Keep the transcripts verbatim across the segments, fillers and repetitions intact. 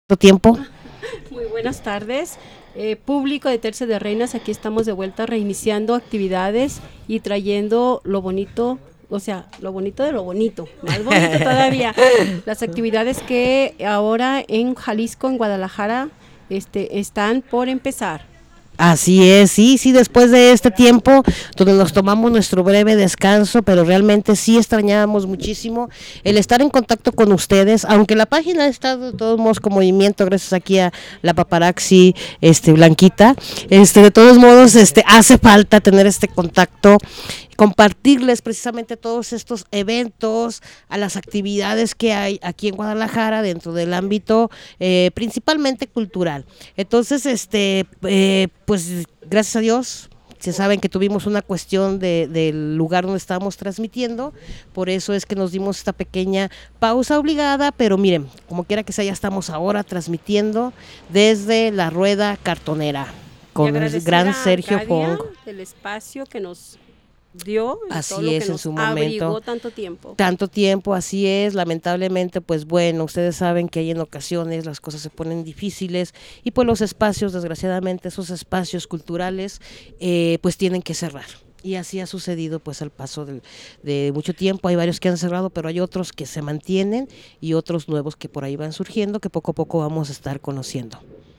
Tiempo. Muy buenas tardes, eh, público de Tercia de Reinas. Aquí estamos de vuelta reiniciando actividades y trayendo lo bonito, o sea, lo bonito de lo bonito, más bonito todavía. Las actividades que ahora en Jalisco, en Guadalajara, este, están por empezar. Así es, sí, sí, después de este tiempo donde nos tomamos nuestro breve descanso, pero realmente sí extrañábamos muchísimo el estar en contacto con ustedes, aunque la página está de todos modos con movimiento, gracias aquí a la paparazzi, este, Blanquita, este, de todos modos, este, hace falta tener este contacto, compartirles precisamente todos estos eventos, a las actividades que hay aquí en Guadalajara dentro del ámbito eh, principalmente cultural. Entonces, este, eh, pues gracias a Dios, se saben que tuvimos una cuestión de, del lugar donde estábamos transmitiendo, por eso es que nos dimos esta pequeña pausa obligada, pero miren, como quiera que sea, ya estamos ahora transmitiendo desde la Rueda Cartonera con el gran Sergio Fong. El espacio que nos dio y así todo lo es que en nos su abrigó momento tanto tiempo. Tanto tiempo, así es, lamentablemente, pues bueno, ustedes saben que hay en ocasiones las cosas se ponen difíciles y pues los espacios, desgraciadamente, esos espacios culturales, eh, pues tienen que cerrar. Y así ha sucedido pues al paso de, de mucho tiempo. Hay varios que han cerrado, pero hay otros que se mantienen y otros nuevos que por ahí van surgiendo, que poco a poco vamos a estar conociendo.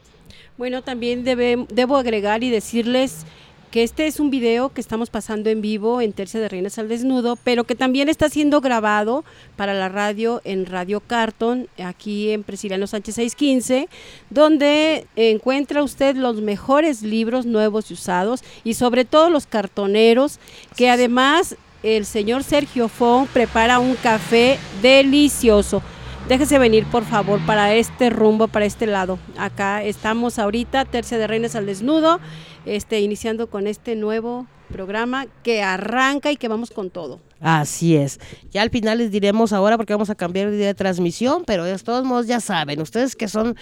Bueno, también debe, debo agregar y decirles que este es un video que estamos pasando en vivo en Tercia de Reinas al Desnudo, pero que también está siendo grabado para la radio en Radio Carton, aquí en Prisciliano Sánchez seiscientos quince, donde encuentra usted los mejores libros nuevos y usados, y sobre todo los cartoneros, que además el señor Sergio Fong prepara un café delicioso. Déjese venir, por favor, para este rumbo, para este lado. Acá estamos ahorita, Tercia de Reinas al Desnudo, este, iniciando con este nuevo programa que arranca y que vamos con todo. Así es. Ya al final les diremos ahora porque vamos a cambiar de día de transmisión, pero de todos modos ya saben, ustedes que son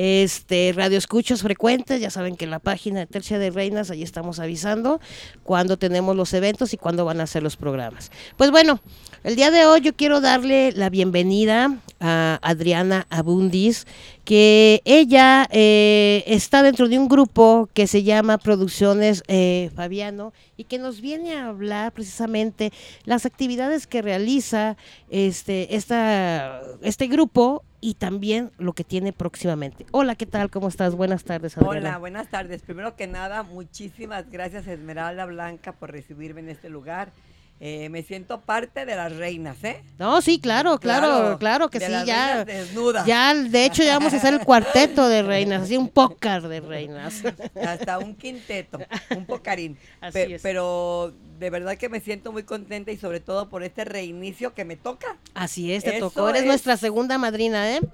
este radioescuchos frecuentes, ya saben que en la página de Tercia de Reinas, ahí estamos avisando cuándo tenemos los eventos y cuándo van a ser los programas. Pues bueno, el día de hoy yo quiero darle la bienvenida a Adriana Abundis, que ella eh, está dentro de un grupo que se llama Producciones eh, Fabiano y que nos viene a hablar precisamente las actividades que realiza este, esta, este grupo y también lo que tiene próximamente. Hola, ¿qué tal? ¿Cómo estás? Buenas tardes, Adriana. Hola, buenas tardes. Primero que nada, muchísimas gracias, Esmeralda Blanca, por recibirme en este lugar. Eh, me siento parte de las reinas, ¿eh? No, sí, claro, claro, claro, claro que de sí, las ya. Desnudas. Ya, de hecho, ya vamos a hacer el cuarteto de reinas, así un pócar de reinas. Hasta un quinteto, un pocarín. Así Pe- es. Pero de verdad que me siento muy contenta y sobre todo por este reinicio que me toca. Así es, te Eso tocó, eres es- nuestra segunda madrina, ¿eh?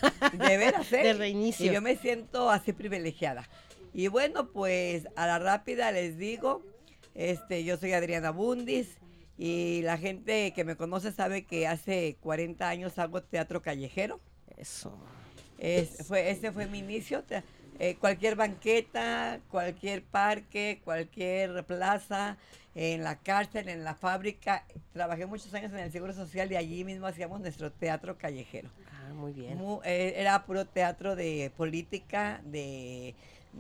De veras, ¿eh? De reinicio. Y yo me siento así privilegiada. Y bueno, pues a la rápida les digo, este, yo soy Adriana Bundis y la gente que me conoce sabe que hace cuarenta años hago teatro callejero. Eso. Es, fue, ese fue mi inicio. te- eh, cualquier banqueta, cualquier parque, cualquier plaza, en la cárcel, en la fábrica. Trabajé muchos años en el Seguro Social y allí mismo hacíamos nuestro teatro callejero. Ah, muy bien. Mu- eh, era puro teatro de política, de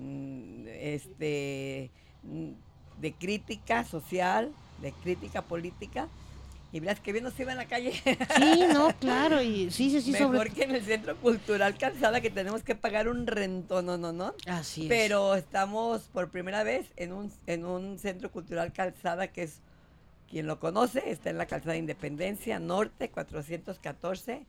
mm, este mm, de crítica social, de crítica política. Y verás que bien nos iba en la calle. Sí, no, claro, y sí, sí, sí, Mejor sobre que en el Centro Cultural Calzada, que tenemos que pagar un rentón, no, no, no. Así es. Pero estamos por primera vez en un, en un Centro Cultural Calzada que es, quien lo conoce, está en la Calzada Independencia Norte, cuatrocientos catorce,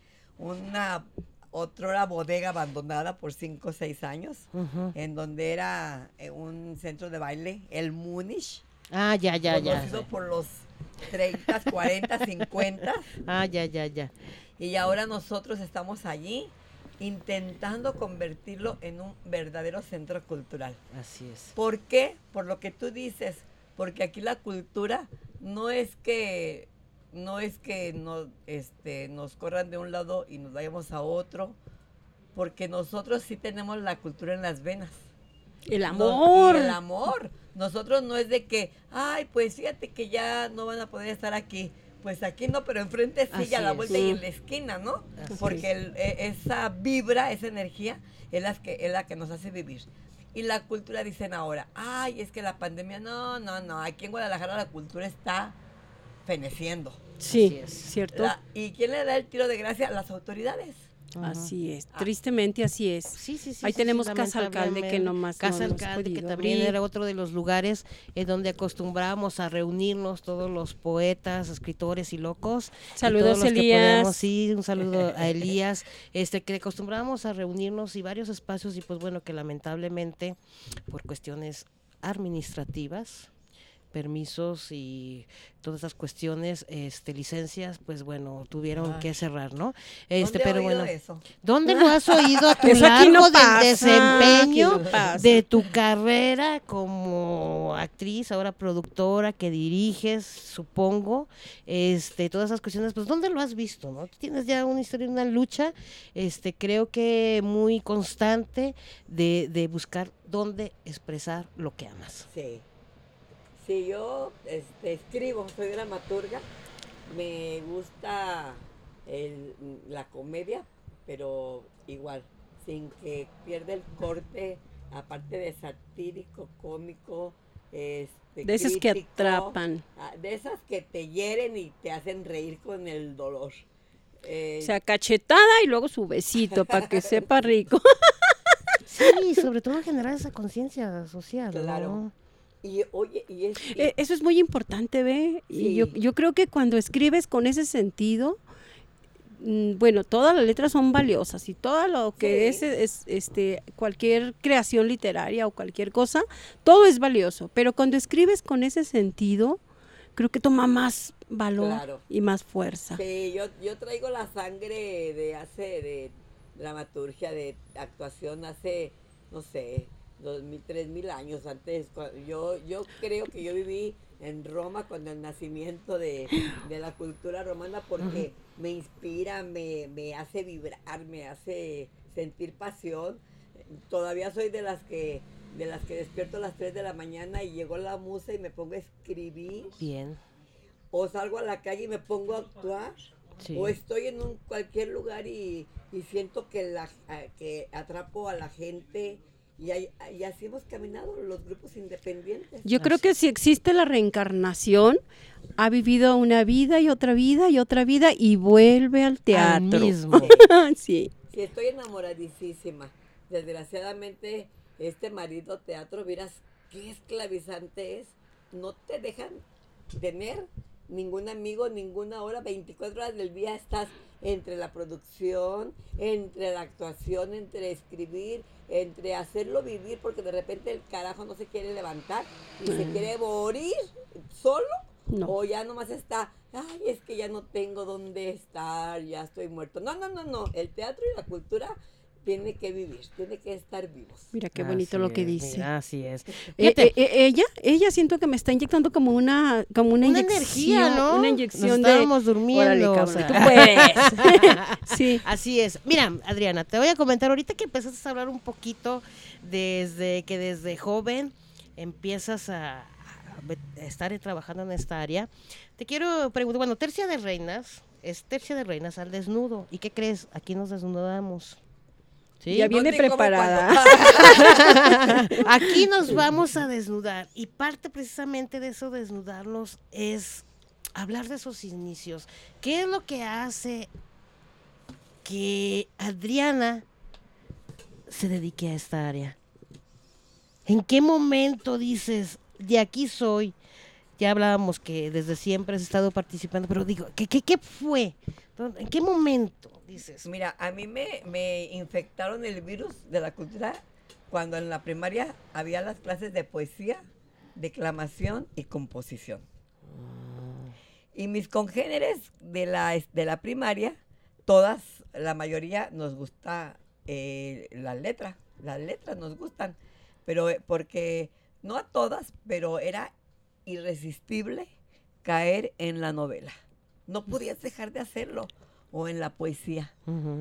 una otrora bodega abandonada por cinco o seis años, Ujú. en donde era eh, un centro de baile, el Múnich, Ah, ya, ya, ya. conocido por los treinta, cuarenta, cincuenta. Ah, ya, ya, ya. Y ahora nosotros estamos allí intentando convertirlo en un verdadero centro cultural. Así es. ¿Por qué? Por lo que tú dices, porque aquí la cultura no es que no es que nos, este, nos corran de un lado y nos vayamos a otro, porque nosotros sí tenemos la cultura en las venas. El No, amor. y el amor. Nosotros no es de que, ay, pues fíjate que ya no van a poder estar aquí. Pues aquí no, pero enfrente sí, Así y a la es. vuelta y en la esquina, ¿no? Así Porque el- e- esa vibra, esa energía, es la, que, es la que nos hace vivir. Y la cultura dicen ahora, ay, es que la pandemia, no, no, no, aquí en Guadalajara la cultura está feneciendo. Sí, Así es. ¿cierto? La- ¿Y quién le da el tiro de gracia? Las autoridades. Así es, Ah. tristemente así es. Sí, sí, sí. Ahí sí, tenemos sí, Casa Alcalde que lamentablemente. nomás Casa no hemos Alcalde, que podido también abrir. era otro de los lugares en donde acostumbrábamos a reunirnos todos los poetas, escritores y locos. Y Saludos, todos los que Elías. podemos, sí, un saludo a Elías, este que acostumbrábamos a reunirnos y varios espacios y pues bueno, que lamentablemente por cuestiones administrativas, permisos y todas esas cuestiones, este, licencias, pues bueno, tuvieron Ay. que cerrar, ¿no? Este, ¿Dónde he pero oído bueno, eso? ¿dónde lo has oído a tu Eso aquí largo no del pasa, desempeño aquí no pasa. de tu carrera como actriz, ahora productora, que diriges, supongo, este, todas esas cuestiones, pues ¿dónde lo has visto, no? Tú tienes ya una historia, una lucha, este, creo que muy constante de, de buscar dónde expresar lo que amas. Sí. Sí, yo este, escribo, soy dramaturga, me gusta el- la comedia, pero igual, sin que pierda el corte, aparte de satírico, cómico, este, De esas que crítico, atrapan. ah, de esas que te hieren y te hacen reír con el dolor. Eh, O sea, cachetada y luego su besito para que sepa rico. Sí, sobre todo generar esa conciencia social, ¿no? Claro. y oye, y es... y- Eh, Eso es muy importante, ¿ve? Y Sí. yo, yo creo que cuando escribes con ese sentido, mm, bueno, todas las letras son valiosas y todo lo que Sí. es, es este cualquier creación literaria o cualquier cosa, todo es valioso, pero cuando escribes con ese sentido, creo que toma más valor Claro. y más fuerza. Sí, yo, yo traigo la sangre de hace, de dramaturgia, de actuación hace, no sé, dos mil, tres mil años antes. cua- Yo, yo creo que yo viví en Roma con el nacimiento de, de la cultura romana porque me inspira, me, me hace vibrar, me hace sentir pasión. Todavía soy de las que de las que despierto a las tres de la mañana y llegó la musa y me pongo a escribir. Bien, O salgo a la calle y me pongo a actuar. sí. O estoy en un cualquier lugar y, y siento que la a- que atrapo a la gente y, ahí- y así hemos caminado los grupos independientes. Yo creo Así. que si existe la reencarnación, ha vivido una vida y otra vida y otra vida y vuelve al teatro. Al mismo. Sí. Sí, estoy enamoradísima. Desgraciadamente, este marido teatro, miras qué esclavizante es. No te dejan tener ningún amigo, ninguna hora, veinticuatro horas del día estás entre la producción, entre la actuación, entre escribir, entre hacerlo vivir, porque de repente el carajo no se quiere levantar y se quiere morir solo, No. o ya nomás está, ay, es que ya no tengo dónde estar, ya estoy muerto. No, no, no, no, el teatro y la cultura tiene que vivir, tiene que estar vivos. Mira qué bonito Así lo que es, dice. mira, así es. Eh, Fíjate, eh, eh, ella, ella siento que me está inyectando como una, como una, una inyección, energía, ¿no? una Nos inyección de. estábamos durmiendo. Órale, o cabrón, sea. tú puedes. Sí. Así es. Mira, Adriana, te voy a comentar ahorita que empezaste a hablar un poquito desde que desde joven empiezas a, a ve- a estar trabajando en esta área. Te quiero preguntar, bueno, Tercia de Reinas es Tercia de Reinas al desnudo. ¿Y qué crees? Aquí nos desnudamos. ¿Sí? Ya viene ¿Dónde y cómo, preparada. cuándo? Aquí nos vamos a desnudar y parte precisamente de eso desnudarnos es hablar de esos inicios. ¿Qué es lo que hace que Adriana se dedique a esta área? ¿En qué momento dices, de aquí soy? Ya hablábamos que desde siempre has estado participando, pero digo, ¿qué, qué, qué fue? ¿En qué momento dices? Mira, a mí me, me infectaron el virus de la cultura cuando en la primaria había las clases de poesía, declamación y composición. Y mis congéneres de la, es- de la primaria, todas, la mayoría nos gusta eh, la letra, las letras nos gustan, pero eh, porque, no a todas, pero era irresistible caer en la novela. No podías dejar de hacerlo, o en la poesía. Ujú.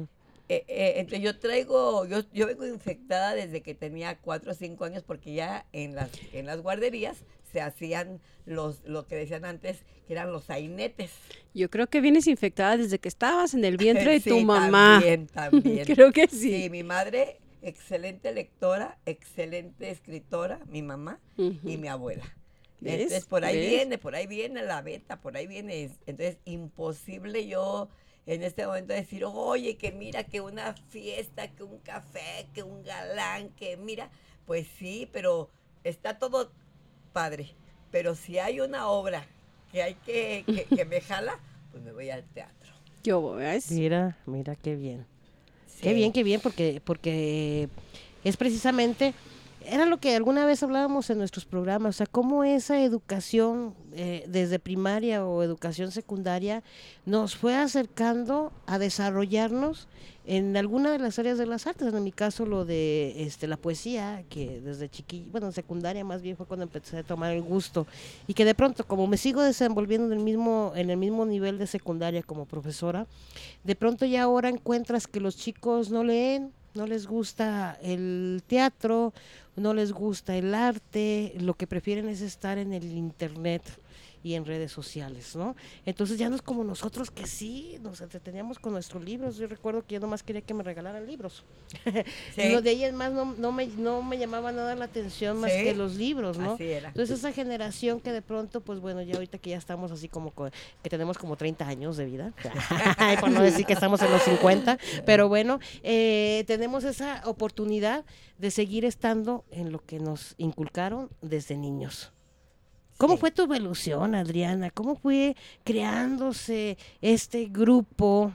Eh, eh, entonces yo traigo, yo, yo vengo infectada desde que tenía cuatro o cinco años porque ya en las, en las guarderías se hacían los, lo que decían antes, que eran los sainetes. Yo creo que vienes infectada desde que estabas en el vientre de Sí, tu mamá. También, también. Creo que sí. Sí, mi madre, excelente lectora, excelente escritora, mi mamá Ujú. y mi abuela. ¿Ves? Entonces por ahí ¿Ves? viene, por ahí viene la beta, por ahí viene. Entonces imposible yo en este momento decir, oye, que mira, que una fiesta, que un café, que un galán, que mira, pues sí, pero está todo padre. Pero si hay una obra que hay que, que, que me jala, pues me voy al teatro. Yo, ¿ves? Mira, mira qué bien. Sí. Qué bien, qué bien, porque, porque es precisamente, era lo que alguna vez hablábamos en nuestros programas, o sea, cómo esa educación eh, desde primaria o educación secundaria nos fue acercando a desarrollarnos en alguna de las áreas de las artes, en mi caso lo de este la poesía, que desde chiquilla, bueno, en secundaria más bien fue cuando empecé a tomar el gusto, y que de pronto, como me sigo desenvolviendo en el mismo, en el mismo nivel de secundaria como profesora, de pronto ya ahora encuentras que los chicos no leen, no les gusta el teatro, no les gusta el arte, lo que prefieren es estar en el internet y en redes sociales, ¿no? Entonces ya no es como nosotros que sí, nos entreteníamos con nuestros libros. Yo recuerdo que yo nomás quería que me regalaran libros. Sí. Y lo de ahí en más no, no, me, no me llamaba nada la atención más Sí. que los libros, ¿no? Así era. Entonces esa generación que de pronto, pues bueno, ya ahorita que ya estamos así como, co- que tenemos como treinta años de vida, por no decir que estamos en los cincuenta, pero bueno, eh, tenemos esa oportunidad de seguir estando en lo que nos inculcaron desde niños. ¿Cómo Sí. fue tu evolución, Adriana? ¿Cómo fue creándose este grupo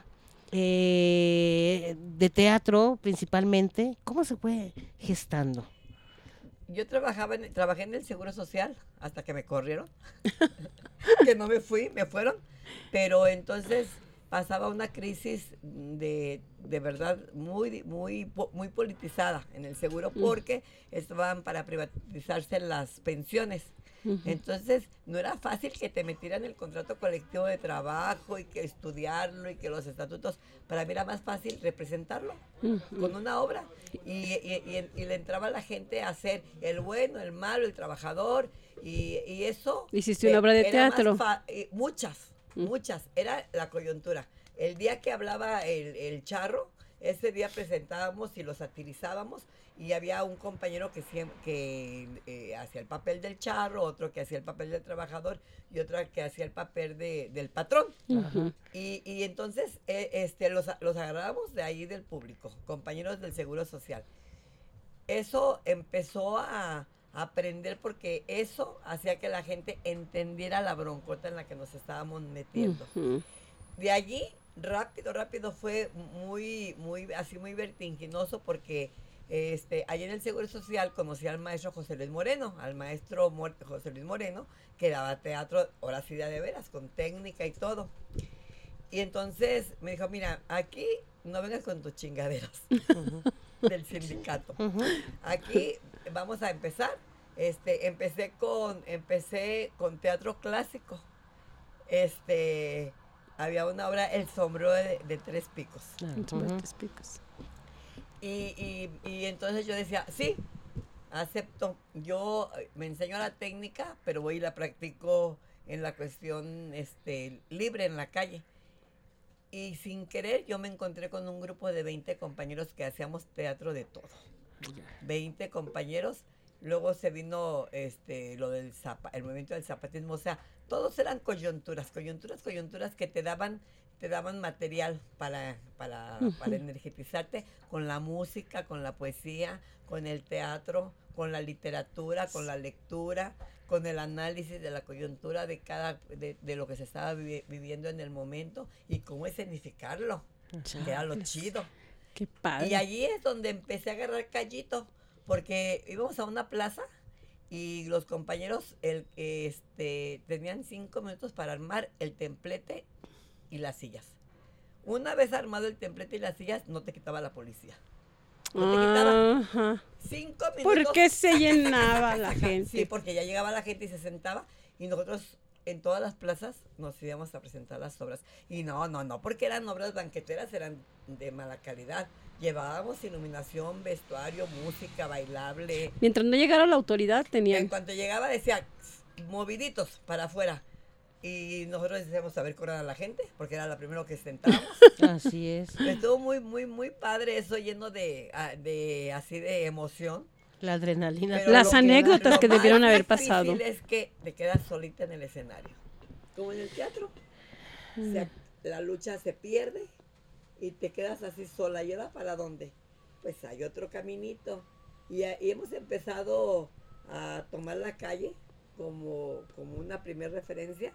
eh, de teatro principalmente? ¿Cómo se fue gestando? Yo trabajaba en, trabajé en el Seguro Social hasta que me corrieron, que no me fui, me fueron, pero entonces pasaba una crisis de, de verdad muy, muy, po- muy politizada en el seguro porque estaban para privatizarse las pensiones. Ujú. Entonces, no era fácil que te metieran el contrato colectivo de trabajo y que estudiarlo y que los estatutos. Para mí era más fácil representarlo Ujú. con una obra. Y, y- y- y le entraba a la gente a hacer el bueno, el malo, el trabajador. Y, y eso. Hiciste una obra de era más teatro. fa- eh, muchas, Mm. muchas. Era la coyuntura. El día que hablaba el, el charro, ese día presentábamos y lo satirizábamos y había un compañero que, siem- que eh, hacía el papel del charro, otro que hacía el papel del trabajador y otro que hacía el papel de, del patrón. Ujú. Y, y entonces eh, este, los, los agarrábamos de ahí del público, compañeros del Seguro Social. Eso empezó a, a aprender porque eso hacía que la gente entendiera la broncota en la que nos estábamos metiendo. Ujú. De allí, rápido, rápido fue muy, muy, así muy vertiginoso porque este, allí en el Seguro Social conocí al maestro José Luis Moreno, al maestro Mor- José Luis Moreno, que daba teatro, ahora sí de veras, con técnica y todo. Y entonces me dijo, mira, aquí no vengas con tus chingaderas del sindicato. Ujú. Aquí vamos a empezar. Este, empecé con, empecé con teatro clásico. Este, había una obra, El sombrero de, de tres picos. Sobre Ujú. tres picos. Y, y, y entonces yo decía, sí, acepto. Yo eh, me enseño la técnica, pero voy y la practico en la cuestión este, libre en la calle. Y sin querer yo me encontré con un grupo de veinte compañeros que hacíamos teatro de todo. veinte compañeros. Luego se vino este lo del zapa, el movimiento del zapatismo, o sea, todos eran coyunturas, coyunturas, coyunturas que te daban te daban material para para, para energetizarte con la música, con la poesía, con el teatro, con la literatura, con la lectura, con el análisis de la coyuntura de cada de, de lo que se estaba vivi- viviendo en el momento y cómo escenificarlo, que era lo Chales. chido. Qué padre. Y allí es donde empecé a agarrar callito, porque íbamos a una plaza y los compañeros el, este, tenían cinco minutos para armar el templete y las sillas. Una vez armado el templete y las sillas, no te quitaba la policía. No te quitaba. Ajá. Cinco minutos. ¿Por qué se llenaba la Sí, gente? porque ya llegaba la gente y se sentaba y nosotros en todas las plazas nos íbamos a presentar las obras. Y no, no, no, porque eran obras banqueteras, eran de mala calidad. Llevábamos iluminación, vestuario, música, bailable. Mientras no llegara la autoridad, tenían. En cuanto llegaba decía, moviditos para afuera. Y nosotros decíamos, a ver, correr a la gente, porque era lo primero que sentábamos. Así es. Estuvo muy, muy, muy padre eso, lleno de, de así de emoción. La adrenalina. Pero Las lo que- anécdotas lo que más debieron haber difícil pasado. Es que te quedas solita en el escenario. Como en el teatro. O sea, la lucha se pierde y te quedas así sola. ¿Y ahora para dónde? Pues hay otro caminito. Y, a- y hemos empezado a tomar la calle como, como una primera referencia,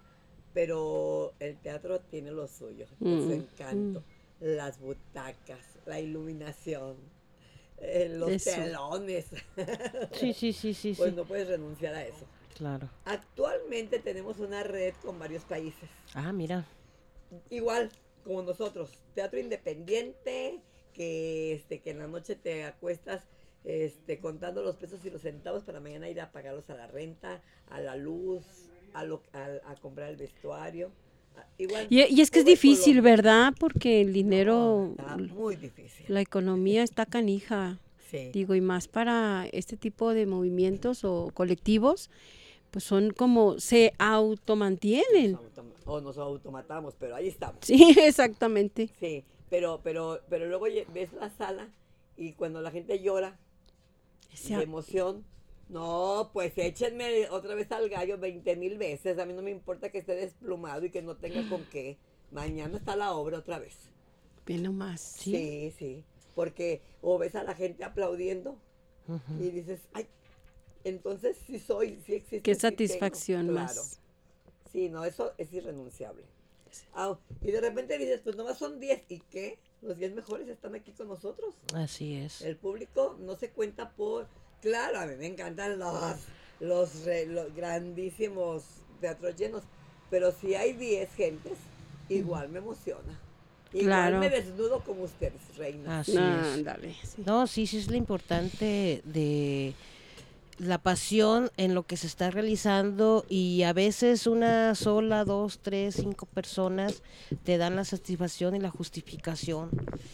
pero el teatro tiene lo suyo, Mm, su encanto. Las butacas, la iluminación, eh, los Eso. telones. Sí, sí, sí, sí, Pues sí. no puedes renunciar a eso. Claro. Actualmente tenemos una red con varios países. Ah, mira. Igual, como nosotros. Teatro independiente, que este que en la noche te acuestas este contando los pesos y los centavos para mañana ir a pagarlos a la renta, a la luz, a, lo, a, a comprar el vestuario. A- Igual, Y, y es que es todo difícil, Colombia. ¿verdad? Porque el dinero, No, está muy difícil. la economía está canija. Sí. Digo, y más para este tipo de movimientos o colectivos, pues son como, se automantienen. Nos autom- o nos automatamos, pero ahí estamos. Sí, exactamente. Sí, pero, pero, pero luego lle- ves la sala y cuando la gente llora Ese- de emoción, no, pues échenme otra vez al gallo veinte mil veces. A mí no me importa que esté desplumado y que no tenga con qué. Mañana está la obra otra vez. Ve nomás. Sí. Sí, sí. Porque o ves a la gente aplaudiendo Ujú. y dices, ay, entonces sí soy, sí existe. Qué sí tengo". satisfacción Claro. más. Sí, no, eso es irrenunciable. Ah, y de repente dices, pues nomás son diez. ¿Y qué? Los diez mejores están aquí con nosotros. Así es. El público no se cuenta por... Claro, a mí me encantan los, los, re- los grandísimos teatros llenos, pero si hay diez gentes, igual me emociona. Igual Claro. me desnudo como ustedes, reina. Así es. Ándale, sí. No, sí, sí es lo importante de la pasión en lo que se está realizando y a veces una sola, dos, tres, cinco personas te dan la satisfacción y la justificación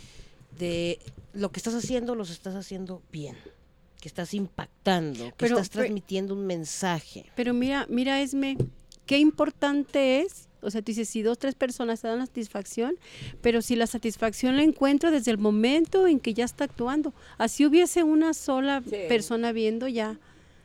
de lo que estás haciendo, los estás haciendo bien, que estás impactando, que Pero, estás pe- transmitiendo un mensaje. Pero mira, mira, Esme, qué importante es, o sea, tú dices, si dos, tres personas te dan la satisfacción, pero si la satisfacción la encuentro desde el momento en que ya está actuando. Así hubiese una sola Sí. persona viendo, ya,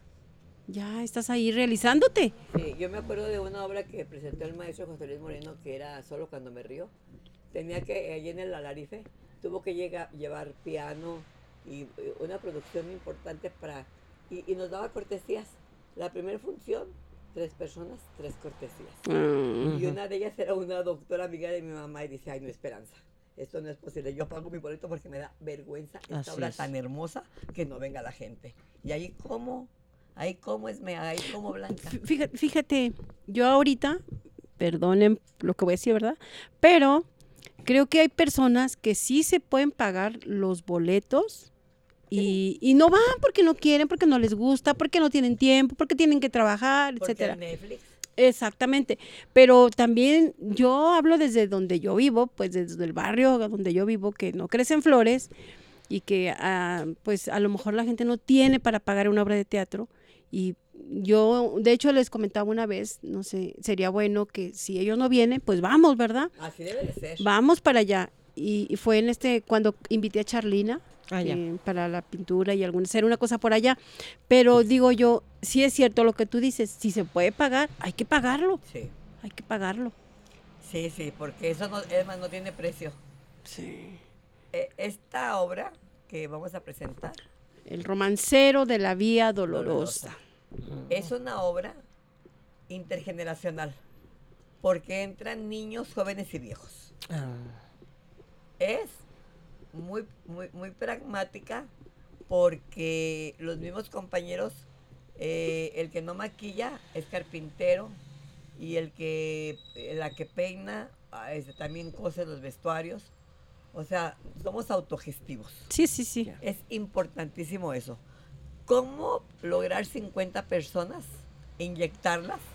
ya estás ahí realizándote. Sí, yo me acuerdo de una obra que presentó el maestro José Luis Moreno, que era Solo cuando me río. Tenía que, allí en el Alarife, tuvo que llegar, llevar piano y eh, una producción importante para... Y, y nos daba cortesías. La primera función, tres personas, tres cortesías. Y una de ellas era una doctora amiga de mi mamá y dice, ay, no, Esperanza, esto no es posible. Yo pago mi boleto porque me da vergüenza esta Así obra es. tan hermosa que no venga la gente. Y ahí como, ahí como es, me ahí como Blanca. Fíjate, fíjate, yo ahorita, perdonen lo que voy a decir, ¿verdad? Pero creo que hay personas que sí se pueden pagar los boletos y, y no van porque no quieren, porque no les gusta, porque no tienen tiempo, porque tienen que trabajar, Porque etcétera. en Netflix, Exactamente, pero también yo hablo desde donde yo vivo, pues desde el barrio donde yo vivo, que no crecen flores y que ah, pues a lo mejor la gente no tiene para pagar una obra de teatro y yo de hecho les comentaba una vez, no sé, sería bueno que si ellos no vienen, pues vamos, ¿verdad? así debe de ser. Vamos para allá y, y fue en este cuando invité a Charlina Ah, ya. eh, para la pintura y alguna hacer una cosa por allá, pero digo yo, sí es cierto lo que tú dices, si se puede pagar, hay que pagarlo, Sí, hay que pagarlo. sí, sí, porque eso no, además no tiene precio. Sí. Eh, esta obra que vamos a presentar El romancero de la vía dolorosa. es una obra intergeneracional, porque entran niños, jóvenes y viejos. Ah, Es muy, muy, muy pragmática porque los mismos compañeros, eh, el que no maquilla es carpintero y el que, eh, la que peina, ah, este, también cose los vestuarios. O sea, somos autogestivos. Sí, sí, sí. Es importantísimo eso. ¿Cómo lograr cincuenta personas, inyectarlas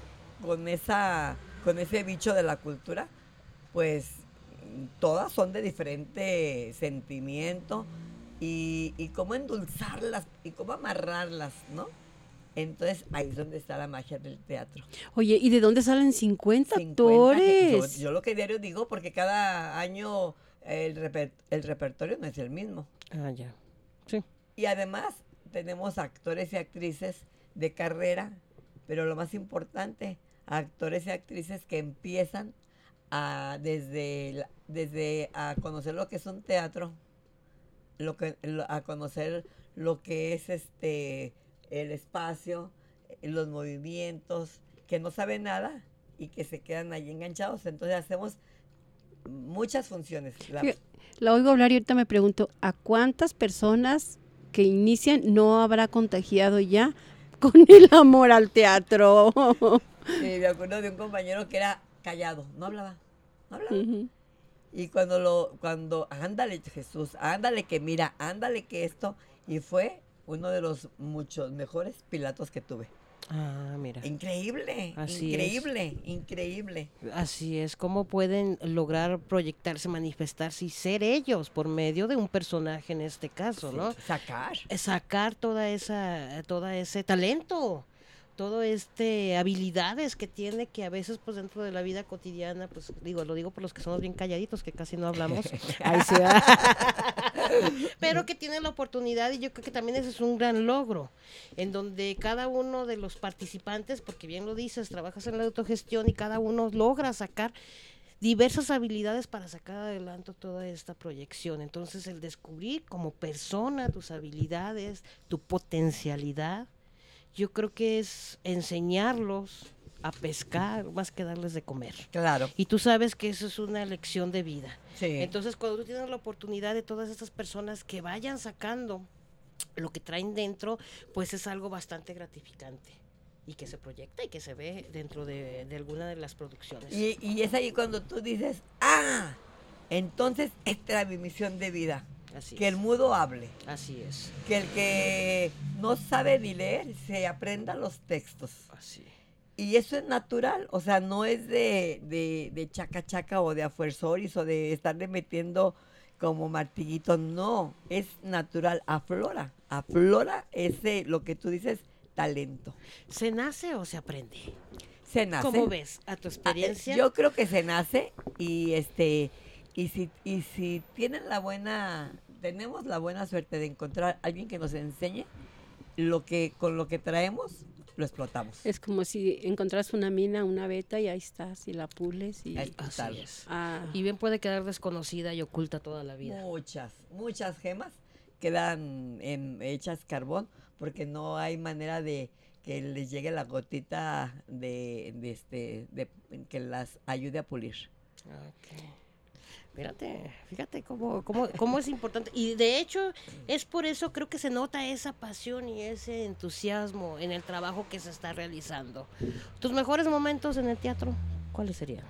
con esa, con ese bicho de la cultura, pues todas son de diferente sentimiento y, y cómo endulzarlas y cómo amarrarlas, ¿no? Entonces ahí es donde está la magia del teatro. Oye, ¿y de dónde salen cincuenta cincuenta que- yo, actores? yo lo que diario digo, porque cada año el, reper- el repertorio no es el mismo. Ah, ya. Sí. Y además tenemos actores y actrices de carrera, pero lo más importante, actores y actrices que empiezan a, desde, la- desde a conocer lo que es un teatro, lo que, lo- a conocer lo que es este el espacio, eh, los movimientos, que no saben nada y que se quedan ahí enganchados. Entonces hacemos muchas funciones. La- Fí- La oigo hablar y ahorita me pregunto, ¿a cuántas personas que inician no habrá contagiado ya con el amor al teatro? eh, me acuerdo de un compañero que era callado, no hablaba, no hablaba. Ujú. Y cuando lo, cuando, ándale Jesús, ándale que mira, ándale que esto, y fue uno de los muchos mejores pilatos que tuve. Ah, mira. Increíble, Así increíble, increíble. Así es, cómo pueden lograr proyectarse, manifestarse y ser ellos por medio de un personaje en este caso, Sí, ¿no? sacar. Eh, Sacar toda esa, todo ese talento, todo este habilidades que tiene que a veces pues dentro de la vida cotidiana, pues digo, lo digo por los que somos bien calladitos, que casi no hablamos, ahí sí, ¿verdad? Pero que tienen la oportunidad y yo creo que también ese es un gran logro, en donde cada uno de los participantes, porque bien lo dices, trabajas en la autogestión y cada uno logra sacar diversas habilidades para sacar adelante toda esta proyección. Entonces el descubrir como persona tus habilidades, tu potencialidad, yo creo que es enseñarlos a pescar más que darles de comer. Claro. Y tú sabes que eso es una lección de vida. Sí. Entonces cuando tú tienes la oportunidad de todas estas personas que vayan sacando lo que traen dentro, pues es algo bastante gratificante y que se proyecta y que se ve dentro de, de alguna de las producciones. Y, y es ahí cuando tú dices, ah, entonces esta era mi misión de vida. Así Que es. el mudo hable. Así es. Que el que no sabe ni leer se aprenda los textos. Así. Y eso es natural, o sea, no es de, de, de chaca chaca o de afuerzoris o de estarle metiendo como martillito, no, es natural, aflora, aflora ese, lo que tú dices, talento. ¿Se nace o se aprende? Se nace. ¿Cómo ves a tu Ah, eh, experiencia? Yo creo que se nace y este y si y si tienen la buena tenemos la buena suerte de encontrar a alguien que nos enseñe lo que con lo que traemos lo explotamos. Es como si encontraras una mina, una veta y ahí estás y la pules y... Ahí está. Así es. Ah, Y bien puede quedar desconocida y oculta toda la vida. Muchas, muchas gemas quedan en- hechas carbón porque no hay manera de que les llegue la gotita de, de este de que las ayude a pulir. Ok. Fíjate, fíjate cómo, cómo, cómo es importante. Y de hecho, es por eso creo que se nota esa pasión y ese entusiasmo en el trabajo que se está realizando. ¿Tus mejores momentos en el teatro, cuáles serían?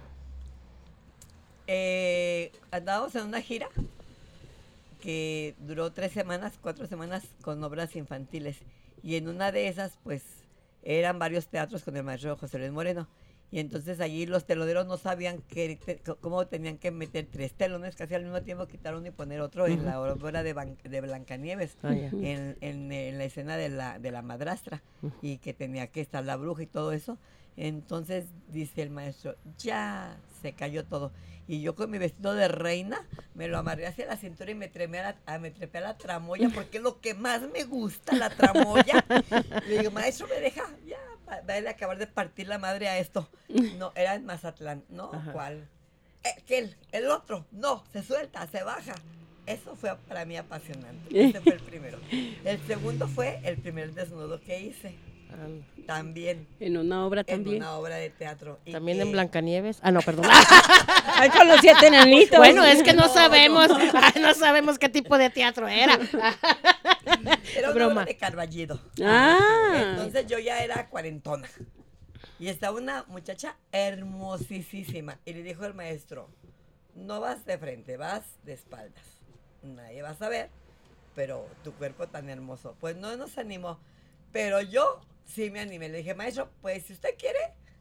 Eh, andábamos en una gira que duró tres semanas, cuatro semanas con obras infantiles. Y en una de esas, pues, eran varios teatros con el maestro José Luis Moreno. Y entonces allí los teloneros no sabían que, te- c- cómo tenían que meter tres telones, casi al mismo tiempo quitaron y poner otro en la obra de, Ban- de Blancanieves, Ah, ya. en, en, en la escena de la, de la madrastra, y que tenía que estar la bruja y todo eso. Entonces dice el maestro, ya se cayó todo. Y yo con mi vestido de reina me lo amarré hacia la cintura y me, tremé a la, a- me trepé a la tramoya porque es lo que más me gusta, la tramoya. Le digo, maestro, me deja, ya, va va a acabar de partir la madre a esto. No, era en Mazatlán, ¿no? Ajá. ¿Cuál? Eh, aquel, el otro, no, se suelta, se baja. Eso fue para mí apasionante. Ese fue el primero. El segundo fue el primer desnudo que hice. Ah, También en una obra en también. una obra de teatro. Y También que- en Blancanieves. Ah, no, perdón. Ay, con los siete enanitos. Bueno, es que no, No, sabemos, no. ay, no sabemos qué tipo de teatro era. Era una Broma. obra de Carballido. Ah, Entonces yo ya era cuarentona. Y estaba una muchacha hermosísima. Y le dijo el maestro, no vas de frente, vas de espaldas. Nadie va a saber, pero tu cuerpo tan hermoso. Pues no nos animó. Pero yo sí me animé. Le dije, maestro, pues si usted quiere,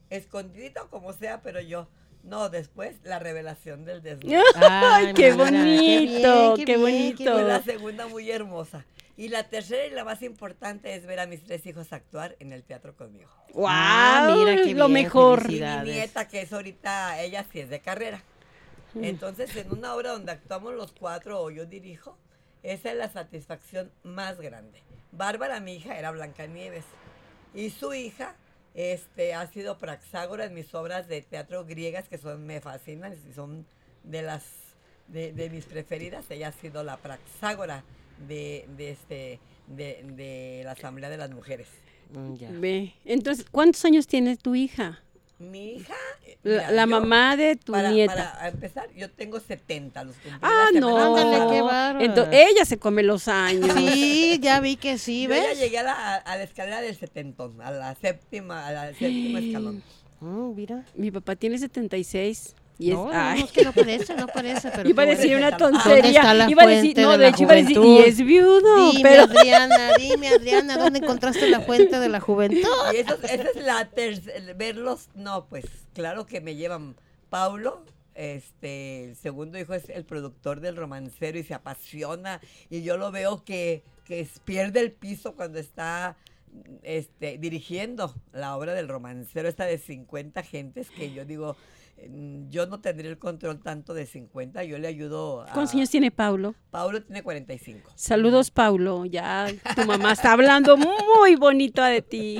escondidito como sea, pero yo, no, después la revelación del desnudo. ¡Ay, qué mira, bonito! bien, ¡Qué bien, qué bonito! Fue la segunda muy hermosa. Y la tercera y la más importante es ver a mis tres hijos actuar en el teatro conmigo. ¡Wow! Ah, mira qué lo bien, mejor. Y mi felicidades. nieta, que es ahorita, ella sí es de carrera. Entonces, en una obra donde actuamos los cuatro o yo dirijo, esa es la satisfacción más grande. Bárbara, mi hija, era Blancanieves. Y su hija este, ha sido Praxágora en mis obras de teatro griegas, que son, me fascinan, y son de las de, de mis preferidas. Ella ha sido la Praxágora de, de, este, de, de la Asamblea de las Mujeres. Mm, ya. Ve. Entonces, ¿cuántos años tiene tu hija? Mi hija... eh, La, mira, la yo, mamá de tu para, nieta. Para empezar, yo tengo setenta. Los cumplí Ah, la no. semana Ándale, pasada. qué bárbara. Entonces, ella se come los años. Sí, ya vi que sí, Yo ya ¿ves? llegué a la, a la escalera del setentón, a la séptima, a la séptima escalón. Mm, mira. Mi papá tiene setenta y seis. Y es, No, no, ay. no, es que no parece, no parece, pero Iba a qué decir bueno. una ¿Dónde tontería. está la iba a decir, fuente no, de de la hecho iba a decir, y juventud? es viudo, Dime, pero Adriana, dime, Adriana, ¿dónde encontraste la fuente de la juventud? Y eso, esa es la tercera, verlos, no, pues claro que me llevan. Paulo, este, el segundo hijo es el productor del Romancero y se apasiona y yo lo veo que, que es- pierde el piso cuando está este, dirigiendo la obra del Romancero, esta de cincuenta gentes que yo digo, mm, yo no tendría el control tanto de cincuenta, yo le ayudo a... ¿cuántos años tiene Paulo? Paulo tiene cuarenta y cinco. Saludos, Paulo. Ya tu mamá está hablando muy bonito de ti.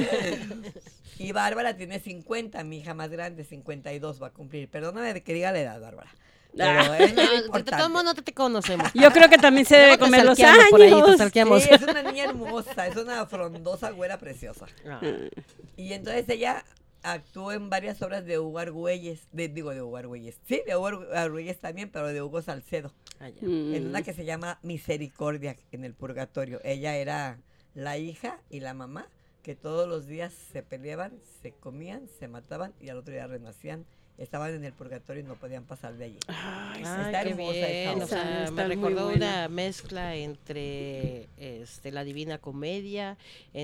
Y Bárbara tiene cincuenta, mi hija más grande, cincuenta y dos va a cumplir. Perdóname de que diga la edad, Bárbara. Pero Ah. es No, bien de todos importante. modos no te, te conocemos. Yo creo que también se debe Luego te comer los salteamos por ahí, te años. salteamos. Sí, es una niña hermosa, es una frondosa güera preciosa. Ah, Y entonces ella actuó en varias obras de Hugo Argüelles, de, digo de Hugo Argüelles, sí, de Hugo Argüelles también, pero de Hugo Salcedo, ah, ya. en una Mm. que se llama Misericordia, en el Purgatorio. Ella era la hija y la mamá, que todos los días se peleaban, se comían, se mataban y al otro día renacían. Estaban en el purgatorio y no podían pasar de allí. Ay, Ay, está qué hermosa bien, esa o obra. sea, Está me muy recordó buena. una mezcla entre este, la Divina Comedia,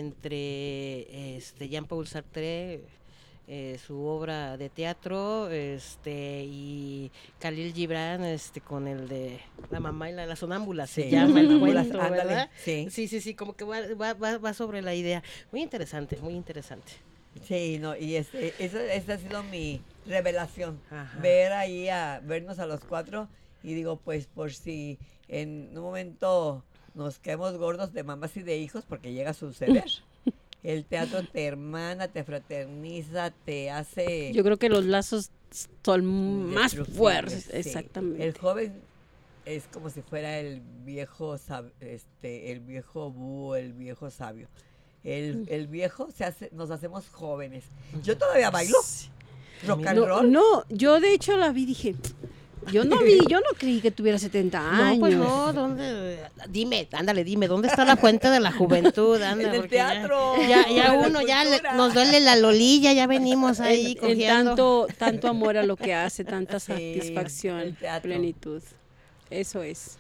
entre este, Jean-Paul Sartre, eh, su obra de teatro, este, y Khalil Gibran, este, con el de La mamá y la, la sonámbula, se Sí, llama el sonámbulas, cuento, ándale, ¿verdad? sí. Sí, sí, sí, como que va, va, va, va sobre la idea. Muy interesante, muy interesante. Sí, no, y este, eso, esa ha sido mi revelación. Ajá. Ver ahí a, vernos a los cuatro y digo, pues por si en un momento nos quedamos gordos de mamás y de hijos, porque llega a suceder. El teatro te hermana, te fraterniza, te hace Yo creo que los lazos son más indestructibles, fuertes, sí. exactamente. El joven es como si fuera el viejo, sab- este, el viejo búho, el viejo sabio. El, el viejo se hace, nos hacemos jóvenes. Yo todavía bailo rock and No, roll. no, yo de hecho la vi y dije, yo no vi, yo no creí que tuviera setenta años. No, pues no, ¿dónde? Dime, ándale, dime, ¿dónde está la fuente de la juventud? Anda, En el porque ya- teatro, Ya, ya, en la uno, ya le- cultura. nos duele la lolilla, ya venimos ahí en, en cogiendo. tanto, tanto amor a lo que hace, tanta Sí, satisfacción, el teatro. plenitud. Eso es.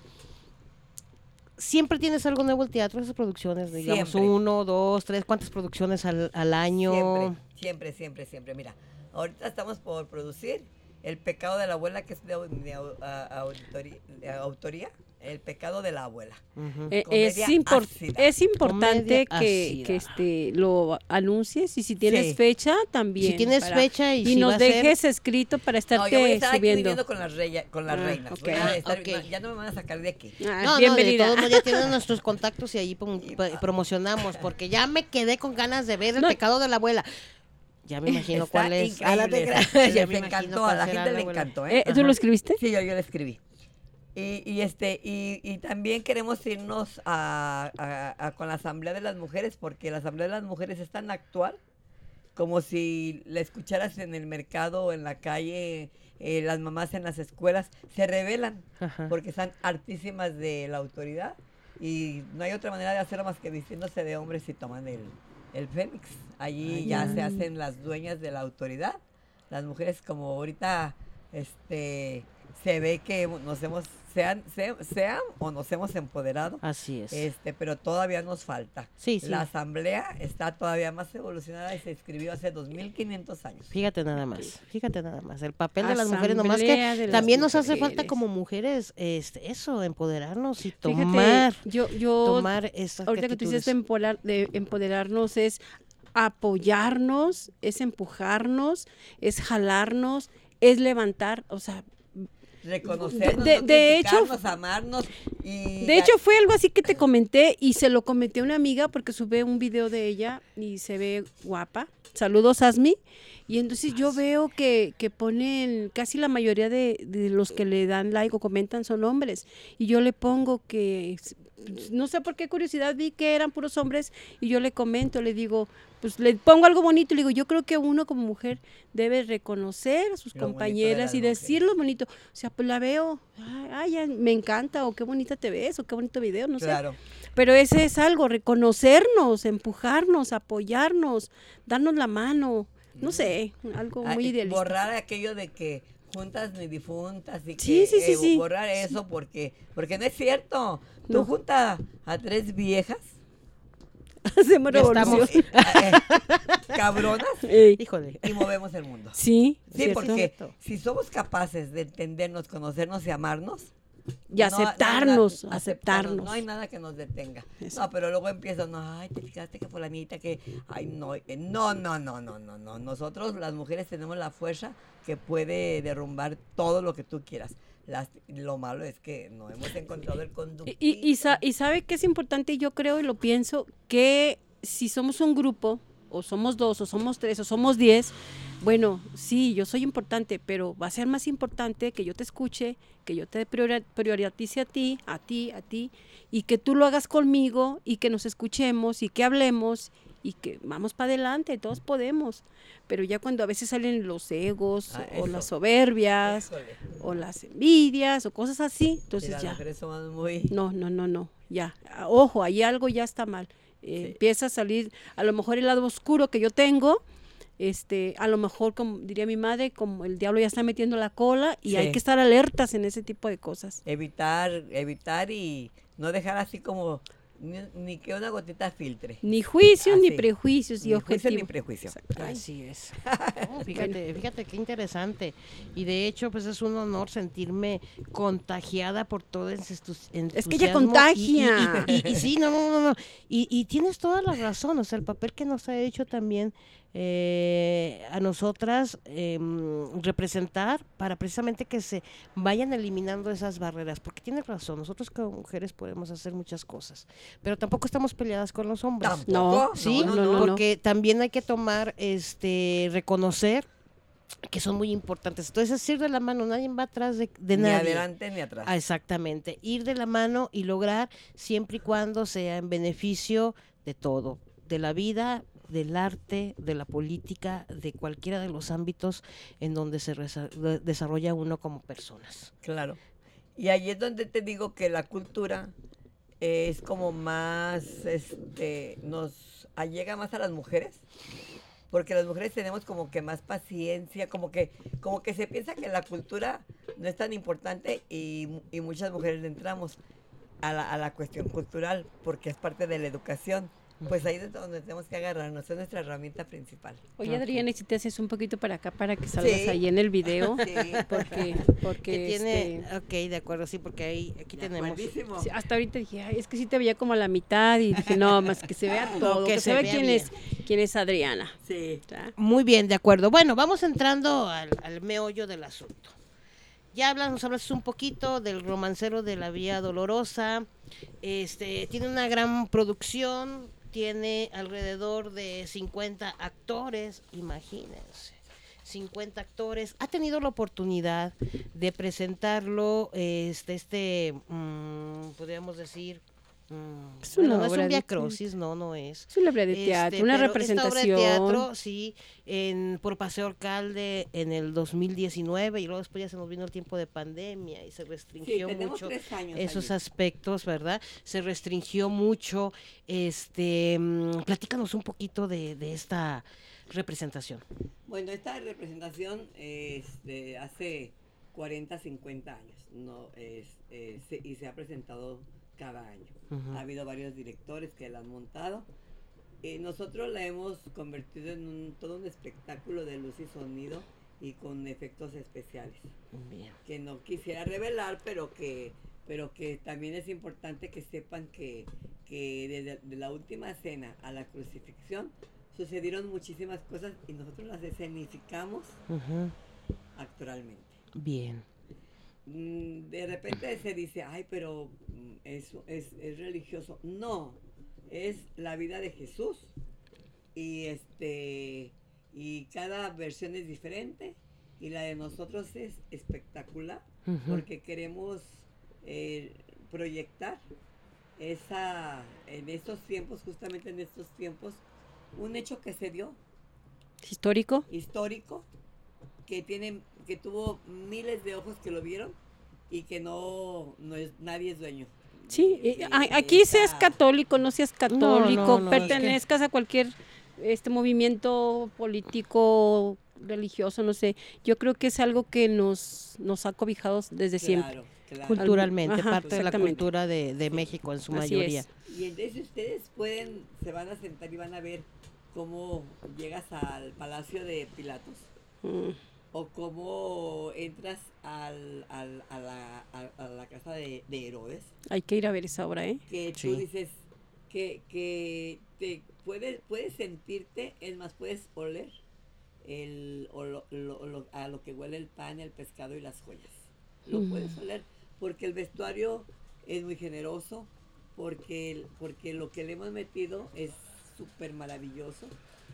Siempre tienes algo nuevo el teatro, esas producciones, digamos, Siempre. uno, dos, tres, ¿cuántas producciones al, al año? Siempre, siempre, siempre, siempre. Mira, ahorita estamos por producir El pecado de la abuela, que es de, au- de au- a- autori- de autoría. El pecado de la abuela. Ujú. Eh, Comedia es, impor- ácida. es importante Comedia que, ácida. que este lo anuncies y si tienes Sí. fecha también. Si tienes para- fecha y y si va nos a ser- dejes escrito para No, estarte yo voy a estar aquí subiendo. viviendo con las, reya- con las Ah, reinas. ok. Voy a Ah, estar- ok. no, ya no me van a sacar de aquí. Ah, No, bienvenida. no, de todos modos ya tienen nuestros contactos y ahí pom- pa- promocionamos, porque ya me quedé con ganas de ver El No. pecado de la abuela. Ya me imagino Está cuál es. increíble, Ah, no te creas. está- Ya les me imagino encantó, cuál a la será gente le abuela. encantó, ¿eh? Eh, ¿Tú lo escribiste? Sí, yo, yo lo escribí. Y, y este y, y también queremos irnos a, a- a- con la Asamblea de las Mujeres, porque la Asamblea de las Mujeres es tan actual como si la escucharas en el mercado o en la calle, eh, las mamás en las escuelas se rebelan Ajá. porque están hartísimas de la autoridad y no hay otra manera de hacerlo más que vistiéndose de hombres y toman el, el fénix. Allí Ay, ya ay. se hacen las dueñas de la autoridad. Las mujeres como ahorita, este, se ve que nos hemos, sean, se- sean o nos hemos empoderado. Así es. Este, pero todavía nos falta. Sí, sí. La asamblea está todavía más evolucionada y se escribió hace dos mil quinientos años. Fíjate nada más, fíjate nada más, el papel de las mujeres, nomás que Asamblea de las también nos hace mujeres. falta como mujeres, este, eso, empoderarnos y Fíjate, tomar, yo, yo tomar esas ahorita que tú dices de, actitudes. empoderar- de empoderarnos es apoyarnos, es empujarnos, es jalarnos, es levantar, o sea, Reconocernos, De- de- no de hecho- criticarnos, amarnos y... de hecho fue algo así que te comenté y se lo comenté a una amiga porque sube un video de ella y se ve guapa. Saludos, Asmi. Y entonces yo veo que, que ponen, casi la mayoría de, de los que le dan like o comentan son hombres. Y yo le pongo que, no sé por qué curiosidad, vi que eran puros hombres y yo le comento, le digo, pues le pongo algo bonito y le digo, yo creo que uno como mujer debe reconocer a sus Lo bonito de compañeras las y mujeres. decir lo bonito. O sea, pues la veo, ay, ay, ya me encanta, o qué bonita te ves, o qué bonito video, no sé. Claro. Pero ese es algo, reconocernos, empujarnos, apoyarnos, darnos la mano, no sé, algo Ah, muy y idealista. borrar aquello de que juntas ni difuntas y Sí, que sí, sí, eh, sí. borrar eso porque porque no es cierto. Tú No. junta a tres viejas Hacemos Ya estamos. revolución. eh, eh, cabronas Ey, Híjole. y movemos el mundo. sí, Sí, ¿cierto? porque si somos capaces de entendernos, conocernos y amarnos, Y no- no hay aceptarnos, nada- aceptarnos. No hay nada que nos detenga. Eso. No, pero luego empiezan, no, ay, te fijaste que fulanita, que, ay, no, eh, no, no, no, no, no, no. Nosotros, las mujeres, tenemos la fuerza que puede derrumbar todo lo que tú quieras. Las- lo malo es que no hemos encontrado el conducto. Y, y, y sa- y sabe que es importante, yo creo y lo pienso, que si somos un grupo, o somos dos, o somos tres, o somos diez, bueno, sí, yo soy importante, pero va a ser más importante que yo te escuche, que yo te priori- prioritice a ti, a ti, a ti, y que tú lo hagas conmigo, y que nos escuchemos, y que hablemos, y que vamos para adelante, todos podemos. Pero ya cuando a veces salen los egos, Ah, o eso. las soberbias, Híjole. o las envidias, o cosas así, Sí, entonces las ya. mujeres somos muy... No, no, no, no, ya. Ah, Ojo, ahí algo ya está mal. Eh, Sí. Empieza a salir, a lo mejor el lado oscuro que yo tengo, este, a lo mejor, como diría mi madre, como el diablo ya está metiendo la cola y Sí. hay que estar alertas en ese tipo de cosas. Evitar, evitar y no dejar así como ni, ni que una gotita filtre. Ni juicios, ni Así. prejuicios y Ni juicio objetivos. ni prejuicio. Exacto. Ay, Así es. No, fíjate, fíjate qué interesante. Y de hecho, pues es un honor sentirme contagiada por todo ese estus- Es que ella entusiasmo. contagia. Y, y- y- y sí, no, no, no, no. Y, y tienes toda la razón. O sea, el papel que nos ha hecho también eh, a nosotras em, representar para precisamente que se vayan eliminando esas barreras. Porque tienes razón, nosotros como mujeres podemos hacer muchas cosas, pero tampoco estamos peleadas con los hombres. Tampoco. No, Sí, no, no, no. porque también hay que tomar, este, reconocer que son muy importantes. Entonces, es ir de la mano, nadie va atrás de, de Ni nadie. adelante ni atrás. Ah, exactamente, ir de la mano y lograr siempre y cuando sea en beneficio de todo, de la vida, del arte, de la política, de cualquiera de los ámbitos en donde se resa- de- desarrolla uno como personas. Claro. Y ahí es donde te digo que la cultura es como más, este, nos allega más a las mujeres, porque las mujeres tenemos como que más paciencia, como que, como que se piensa que la cultura no es tan importante y, y muchas mujeres le entramos a la, a la cuestión cultural, porque es parte de la educación. Pues ahí es donde tenemos que agarrarnos, es nuestra herramienta principal. Oye, Ok. Adriana, ¿y si te haces un poquito para acá para que salgas Sí. ahí en el video? Sí. Porque, porque Que tiene, este, ok, de acuerdo, sí, porque ahí, aquí De tenemos. acuerdísimo. sí, hasta ahorita dije, "Ay, es que sí te veía como a la mitad", y dije, no, más que se vea todo, que que, se se vea vea quién bien. es, quién es Adriana. Sí. ¿Tá? Muy bien, de acuerdo. Bueno, vamos entrando al, al meollo del asunto. Ya hablas, nos hablas un poquito del Romancero de la Vía Dolorosa. Este, tiene una gran producción, tiene alrededor de cincuenta actores, imagínense. cincuenta actores. Ha tenido la oportunidad de presentarlo, este, este, mm, podríamos decir, mm, Es bueno, una no es obra un de Via teatro. Crucis, no, no es. Es una obra de Este, teatro, una pero representación. Esta obra de teatro, sí, en, por Paseo Alcalde en el dos mil diecinueve y luego después ya se nos vino el tiempo de pandemia y se restringió tenemos mucho tres años esos allí. aspectos, ¿verdad? Se restringió mucho. Este, mm, platícanos un poquito de, de esta representación. Bueno, esta representación este, hace cuarenta, cincuenta años, no es, eh, se- y se ha presentado cada año. Ujú. Ha habido varios directores que la han montado. Y nosotros la hemos convertido en un, todo un espectáculo de luz y sonido y con efectos especiales. Bien. Que no quisiera revelar, pero que, pero que también es importante que sepan que, que desde de la última cena a la crucifixión sucedieron muchísimas cosas y nosotros las escenificamos Ujú. actualmente. Bien. Mm, De repente se dice, ay, pero mm, eso es, es religioso. No, es la vida de Jesús. Y este y cada versión es diferente y la de nosotros es espectacular Ujú. porque queremos eh, proyectar esa en estos tiempos, justamente en estos tiempos, un hecho que se dio ¿Histórico? histórico que tiene que tuvo miles de ojos que lo vieron y que no, no es nadie es dueño Sí, de, eh, de- a- de aquí seas esa- católico, no seas católico, no, no, es que- pertenezcas a cualquier este movimiento político, religioso, no sé. Yo creo que es algo que nos, nos ha cobijado desde siempre. claro, claro. Culturalmente, Ajá, parte de la exactamente. cultura de, de Sí. México en su Así mayoría. es. Y entonces ustedes pueden, se van a sentar y van a ver cómo llegas al Palacio de Pilatos Mm, o cómo entras al, al- a, la, a- a la casa de, de Herodes, hay que ir a ver esa obra, ¿eh? que tú Sí. dices que, que te puedes, puedes sentirte, es más, puedes oler el, o lo- lo- lo- a lo que huele el pan, el pescado y las joyas. Lo puedes oler porque el vestuario es muy generoso, porque, el- porque lo que le hemos metido es súper maravilloso.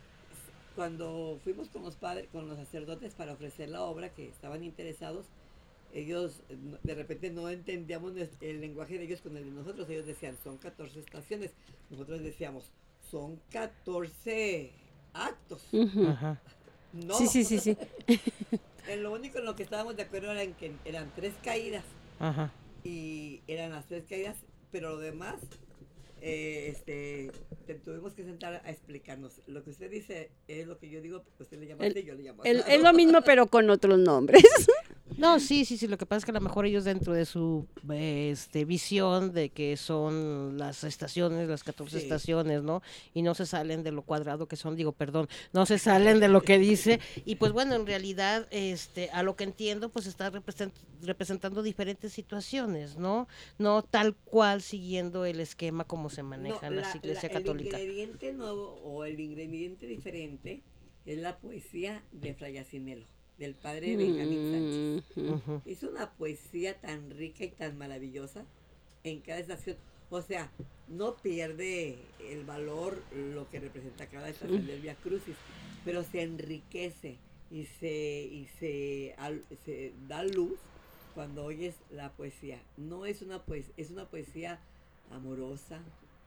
Cuando fuimos con los padres, con los sacerdotes para ofrecer la obra, que estaban interesados, ellos eh, no- de repente no entendíamos nues- el lenguaje de ellos con el de nosotros. Ellos decían, son catorce estaciones. Nosotros decíamos, son catorce actos. Ujú. Ajá. No, Sí, sí, sí, sí. en lo único en lo que estábamos de acuerdo era en que eran tres caídas Ajá. y eran las tres caídas, pero lo demás, eh, este, te- tuvimos que sentar a explicarnos. Lo que usted dice es lo que yo digo, porque usted le llama El- así, yo le llamo El- asado. es lo mismo, pero con otros nombres. No, sí, sí, sí. Lo que pasa es que a lo mejor ellos dentro de su eh, este, visión de que son las estaciones, las catorce Sí. estaciones, ¿no? Y no se salen de lo cuadrado que son, digo, perdón, no se salen de lo que dice. Y pues bueno, en realidad, este, a lo que entiendo, pues está represent- representando diferentes situaciones, ¿no? No tal cual siguiendo el esquema como se maneja No, en la, la- iglesia la- el católica. ingrediente nuevo o el ingrediente diferente es la poesía de Fray Jacinelo, del padre Benjamín Sánchez. Ujú. Ujú. Es una poesía tan rica y tan maravillosa en cada estación. O sea, no pierde el valor lo que representa cada estación del Via Crucis, pero se enriquece y se, y se, al- se da luz cuando oyes la poesía. No es una poesía, es una poesía amorosa,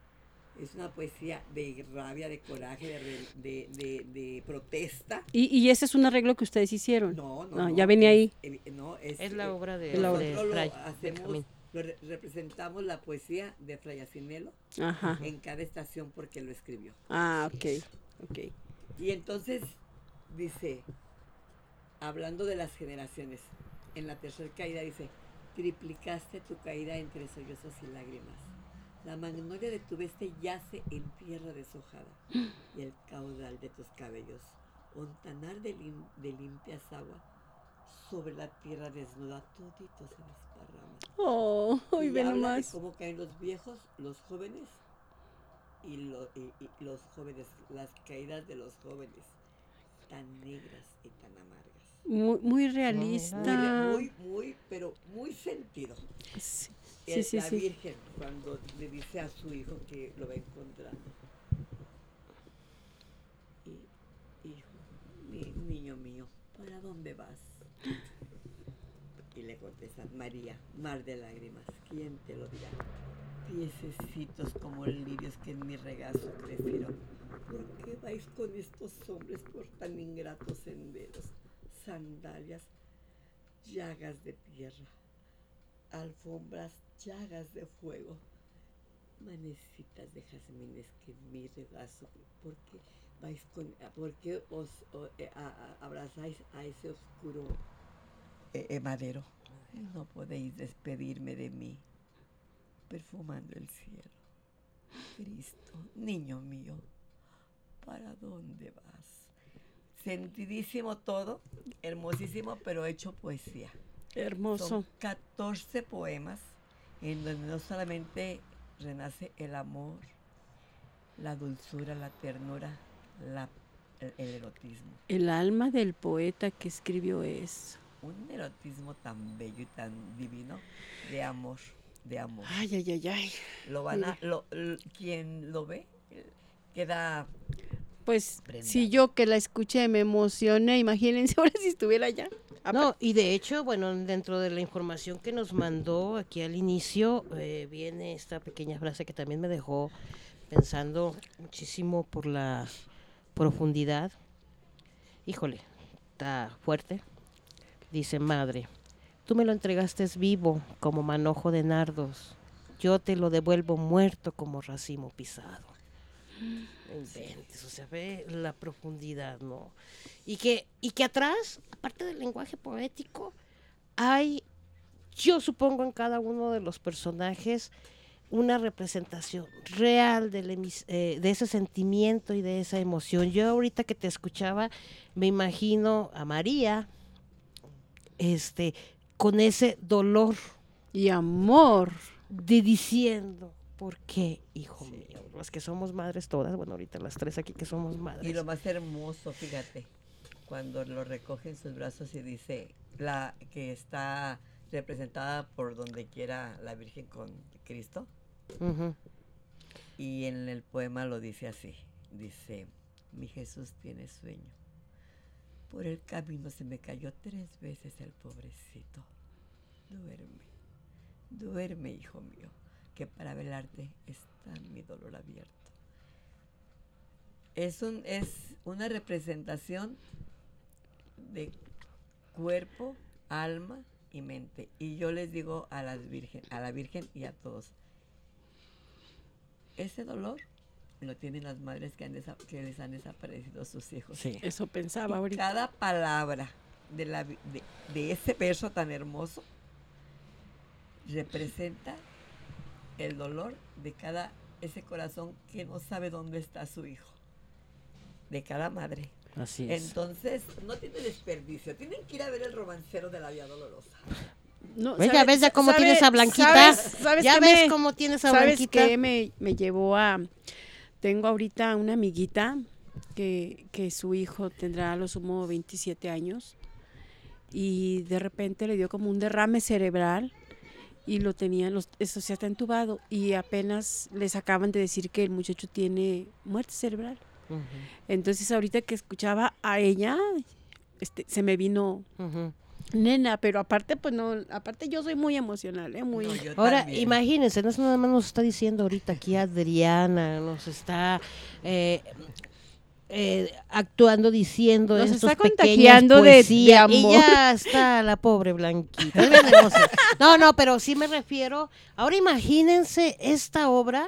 es una poesía de rabia, de coraje, de, re- de, de- de protesta. Y, y ese es un arreglo que ustedes hicieron. No, no, Ah, no, ya venía es- ahí. evi- no, es, Es la eh, obra de, Es la obra. de nosotros lo Fray hacemos, Benjamín. lo re- representamos la poesía de Fray Jacinelo Ajá. en cada estación porque lo escribió. Ah, ok, ok. Y entonces dice, hablando de las generaciones, en la tercera caída dice, triplicaste tu caída entre sollozos y lágrimas. La magnolia de tu veste yace en tierra deshojada y el caudal de tus cabellos, ontanar de, lim- de limpias agua, sobre la tierra desnuda todito se desparrama. Oh, hoy Y ve habla de nomás. cómo caen los viejos, los jóvenes y, lo- y- y los jóvenes, las caídas de los jóvenes, tan negras y tan amargas. Muy, muy Muy, realista. re- muy, muy, pero muy sentido. Sí, El- sí, sí. la sí. Virgen cuando le dice a su hijo que lo va encontrando. Y, hijo, mi, niño mío, ¿para dónde vas? Y le contestan, María, mar de lágrimas, ¿quién te lo dirá? Piececitos como lirios que en mi regazo crecieron. ¿Por qué vais con estos hombres por tan ingratos senderos? Sandalias, llagas de tierra, alfombras, llagas de fuego, manecitas de jazmines que en mi regazo, ¿por qué vais con, por qué os o- eh, a- a- abrazáis a ese oscuro eh, eh, Madero. No podéis despedirme de mí, perfumando el cielo. Cristo, niño mío, ¿para dónde vas? Sentidísimo todo, hermosísimo, pero hecho poesía. Hermoso. Son catorce poemas en donde no solamente renace el amor, la dulzura, la ternura, la, el, el erotismo. El alma del poeta que escribió eso. Un erotismo tan bello y tan divino de amor, de amor. Ay, ay, ay, ay. Lo van a, lo, lo, quien lo ve queda pues prendado. Si yo que la escuché me emocioné, imagínense ahora si estuviera allá. No, y de hecho, bueno, dentro de la información que nos mandó aquí al inicio, eh, viene esta pequeña frase que también me dejó pensando muchísimo por la profundidad. Híjole, está fuerte. Dice: madre, tú me lo entregaste vivo como manojo de nardos, yo te lo devuelvo muerto como racimo pisado. No inventes, o sea, ve la profundidad, ¿no? Y que, y que atrás, aparte del lenguaje poético, hay, yo supongo, en cada uno de los personajes una representación real del emis, eh, de ese sentimiento y de esa emoción. Yo ahorita que te escuchaba, me imagino a María, este, con ese dolor y amor de diciendo: ¿por qué, hijo sí. mío? Las que somos madres todas, bueno, ahorita las tres aquí que somos madres. Y lo más hermoso, fíjate, cuando lo recoge en sus brazos y dice la que está representada por donde quiera la Virgen con Cristo. Uh-huh. Y en el poema lo dice así, dice: mi Jesús tiene sueño. Por el camino se me cayó tres veces el pobrecito. Duerme, duerme, hijo mío, que para velarte está mi dolor abierto. Es, un, es una representación de cuerpo, alma y mente. Y yo les digo a las virgen, a la Virgen y a todos, ese dolor lo tienen las madres que, han desa- que les han desaparecido sus hijos. Sí, eso pensaba y ahorita. Cada palabra de, la, de, de ese verso tan hermoso representa el dolor de cada ese corazón que no sabe dónde está su hijo, de cada madre. Así es. Entonces, no tiene desperdicio. Tienen que ir a ver El romancero de la Vía Dolorosa. No, ¿ves? Ya ves ya cómo sabe, tienes a Blanquita. ¿Sabes, sabes ya ves me, cómo tienes a ¿sabes Blanquita. Qué me, me llevó a... Tengo ahorita una amiguita que, que su hijo tendrá a lo sumo veintisiete años y de repente le dio como un derrame cerebral y lo tenía, los, eso se está entubado y apenas les acaban de decir que el muchacho tiene muerte cerebral. Uh-huh. Entonces ahorita que escuchaba a ella, este, se me vino... Uh-huh. Nena, pero aparte, pues no, aparte yo soy muy emocional, ¿eh? Muy... No, Ahora, también. imagínense, no es nada más nos está diciendo ahorita aquí Adriana, nos está eh, eh, actuando, diciendo nos estos está contagiando de, de amor. Y ya está la pobre Blanquita. No, no, pero sí me refiero, ahora imagínense esta obra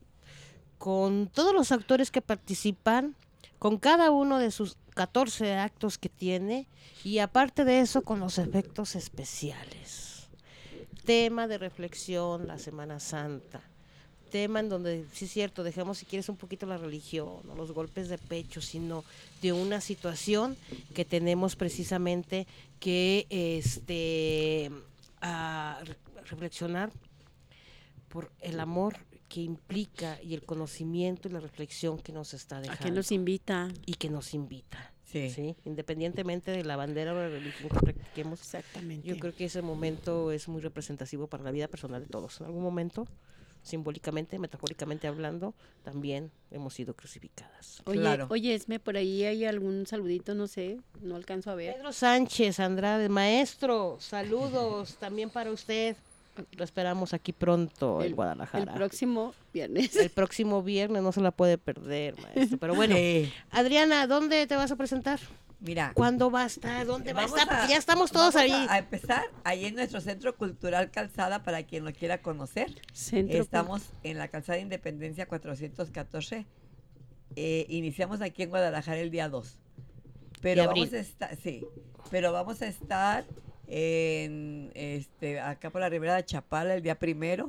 con todos los actores que participan, con cada uno de sus catorce actos que tiene, y aparte de eso con los efectos especiales. Tema de reflexión, la Semana Santa. Tema en donde, sí es cierto, dejemos si quieres un poquito la religión, no los golpes de pecho, sino de una situación que tenemos precisamente que este a reflexionar por el amor que implica y el conocimiento y la reflexión que nos está dejando. A que nos invita. Y que nos invita. Sí. ¿sí? Independientemente de la bandera o la religión que practiquemos. Exactamente. Yo creo que ese momento es muy representativo para la vida personal de todos. En algún momento, simbólicamente, metafóricamente hablando, también hemos sido crucificadas. Oye, claro. oye, Esme, por ahí hay algún saludito, no sé, no alcanzo a ver. Pedro Sánchez Andrade, maestro, saludos también para usted. Lo esperamos aquí pronto el, en Guadalajara. El próximo viernes. El próximo viernes, no se la puede perder, maestro. Pero bueno, sí. Adriana, ¿dónde te vas a presentar? Mira. ¿Cuándo va a estar? ¿Dónde va a estar? Porque A, ya estamos todos vamos ahí. A, a empezar ahí en nuestro Centro Cultural Calzada, para quien lo quiera conocer. Centro Estamos en la Calzada Independencia cuatrocientos catorce. Eh, iniciamos aquí en Guadalajara el día dos. Pero vamos a estar, sí, pero vamos a estar En, este, acá por la Ribera de Chapala, el día primero.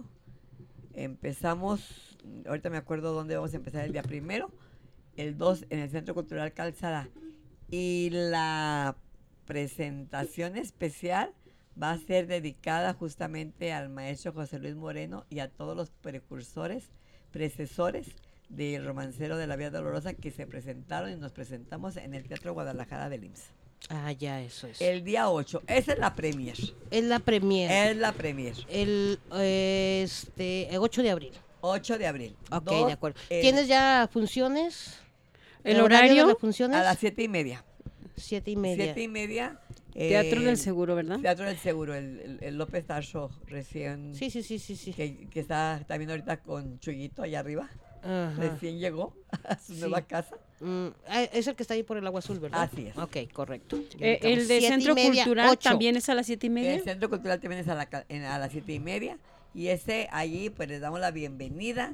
Empezamos, ahorita me acuerdo dónde vamos a empezar el día primero. El dos en el Centro Cultural Calzada. Y la presentación especial va a ser dedicada justamente al maestro José Luis Moreno y a todos los precursores, precesores del romancero de la Vía Dolorosa que se presentaron y nos presentamos en el Teatro Guadalajara del I M S S. Ah, ya, eso es. El día ocho, esa es la premier. Es la premier. Es la premier. El, eh, este, el ocho de abril. ocho de abril. Ok, Dos, de acuerdo. el- ¿Tienes ya funciones? ¿El horario? de las funciones? A las siete y media. Siete y media. Siete y media. Teatro eh, del Seguro, ¿verdad? Teatro del Seguro, el, el- el López Tarso recién, Sí, sí, sí, sí, sí. que, que está también ahorita con Chuyito allá arriba, Ajá. recién llegó a su Sí. nueva casa. Mm, ah, es el que está ahí por el Agua Azul, ¿verdad? Así es. Ok, correcto. Ya Eh, ubicamos. el de Siete y Centro media, Cultural ocho. también es a las siete y media. El Centro Cultural también es a, la, ca- en- a las siete y media. Y ese allí, pues les damos la bienvenida,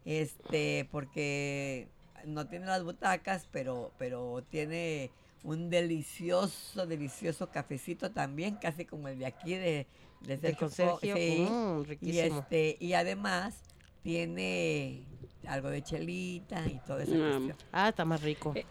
este, porque no tiene las butacas, pero, pero tiene un delicioso, delicioso cafecito también, casi como el de aquí de, de De Sergio. Sergio, Sí. mm, Y riquísimo. este, y además tiene algo de chelita y toda esa Ah. cuestión. Ah, está más rico. Eh,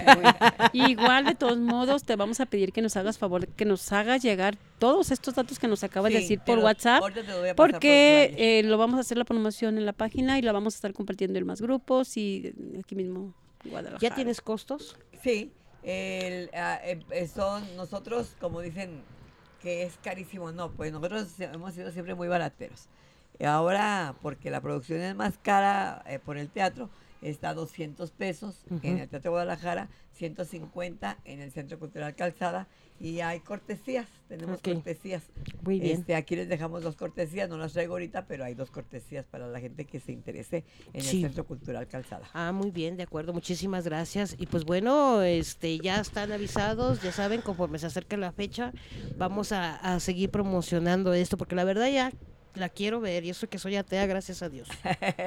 Igual, de todos modos, te vamos a pedir que nos hagas favor, que nos hagas llegar todos estos datos que nos acabas de Sí, decir te por los- WhatsApp, ahorita te lo voy a pasar por porque flyer. eh, lo vamos a hacer la promoción en la página y la vamos a estar compartiendo en más grupos y eh, aquí mismo en Guadalajara. ¿Ya tienes costos? Sí, el, ah, eh, eh, son nosotros, como dicen, que es carísimo. No, pues nosotros se- hemos sido siempre muy barateros. Ahora, porque la producción es más cara eh, por el teatro, está a doscientos pesos en Ujú. el Teatro Guadalajara, ciento cincuenta en el Centro Cultural Calzada, y hay cortesías, tenemos Ok. cortesías. Muy bien. Este, aquí les dejamos dos cortesías, no las traigo ahorita, pero hay dos cortesías para la gente que se interese en Sí. el Centro Cultural Calzada. Ah, muy bien, de acuerdo, muchísimas gracias. Y pues bueno, este ya están avisados, ya saben, conforme se acerca la fecha, vamos a, a seguir promocionando esto, porque la verdad ya la quiero ver, y eso que soy atea, gracias a Dios.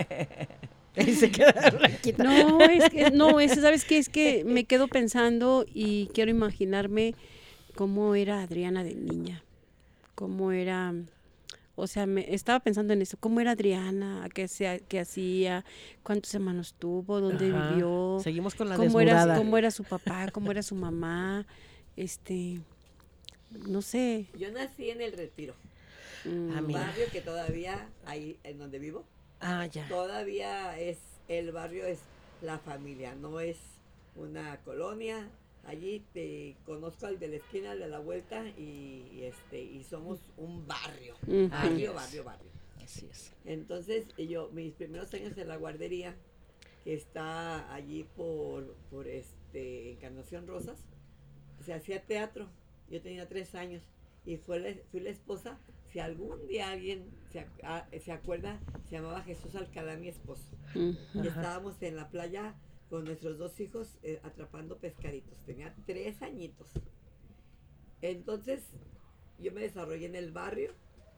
Ahí se queda blanquita. No, es que, no, es, ¿sabes qué? Es que me quedo pensando y quiero imaginarme cómo era Adriana de niña, cómo era, o sea, me estaba pensando en eso, cómo era Adriana, qué, se, qué hacía, cuántos hermanos tuvo, dónde Ajá. vivió, Seguimos con la cómo era, desnudada. cómo era su papá, cómo era su mamá, este, no sé. Yo nací en El Retiro. mm, Ah, Un mira. barrio que todavía, ahí en donde vivo, Ah, ya. todavía es, el barrio es la familia, no es una colonia. Allí te conozco al de la esquina, al de la vuelta, y, y este, y somos un barrio, Ujú. barrio, barrio, barrio. Así es. Entonces, yo, mis primeros años en la guardería, que está allí por, por este, Encarnación Rosas, se hacía teatro. Yo tenía tres años y fue la- fui la esposa. Si algún día alguien se, ac- ah, se acuerda, se llamaba Jesús Alcalá, mi esposo. ujú. Y estábamos en la playa con nuestros dos hijos eh, atrapando pescaditos. Tenía tres añitos. Entonces, yo me desarrollé en el barrio.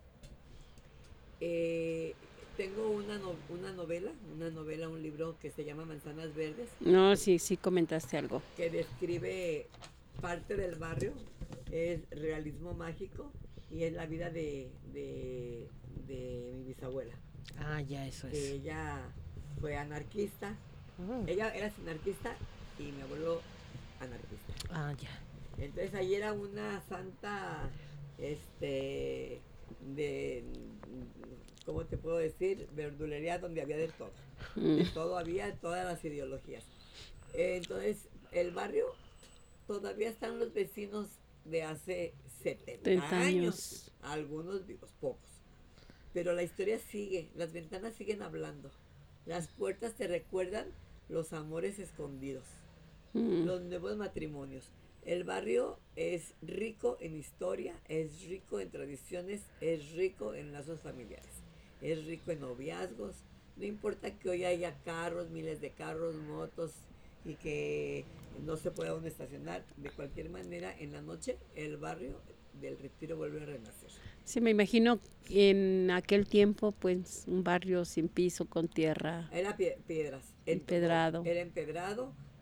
Eh, tengo una, no- una novela, una novela, un libro que se llama Manzanas Verdes, No, sí, sí comentaste algo. que describe parte del barrio, es realismo mágico y es la vida de, de, de mi bisabuela. Ah, ya, eso Que es. ella fue anarquista, Mm. ella era anarquista y mi abuelo anarquista. Ah, ya. Entonces ahí era una santa, este, de, ¿cómo te puedo decir? Verdulería donde había de todo. Mm. De todo había, todas las ideologías. Eh, Entonces, el barrio todavía están los vecinos de hace setenta treinta años. años. Algunos, digo, pocos. Pero la historia sigue, las ventanas siguen hablando. Las puertas te recuerdan los amores escondidos, Mm. los nuevos matrimonios. El barrio es rico en historia, es rico en tradiciones, es rico en lazos familiares, es rico en noviazgos. No importa que hoy haya carros, miles de carros, motos y que no se pueda uno estacionar. De cualquier manera, en la noche el barrio del Retiro vuelve a renacer. Sí, me imagino en aquel tiempo, pues, un barrio sin piso, con tierra. Era pie- piedras. en- Empedrado. Era empedrado.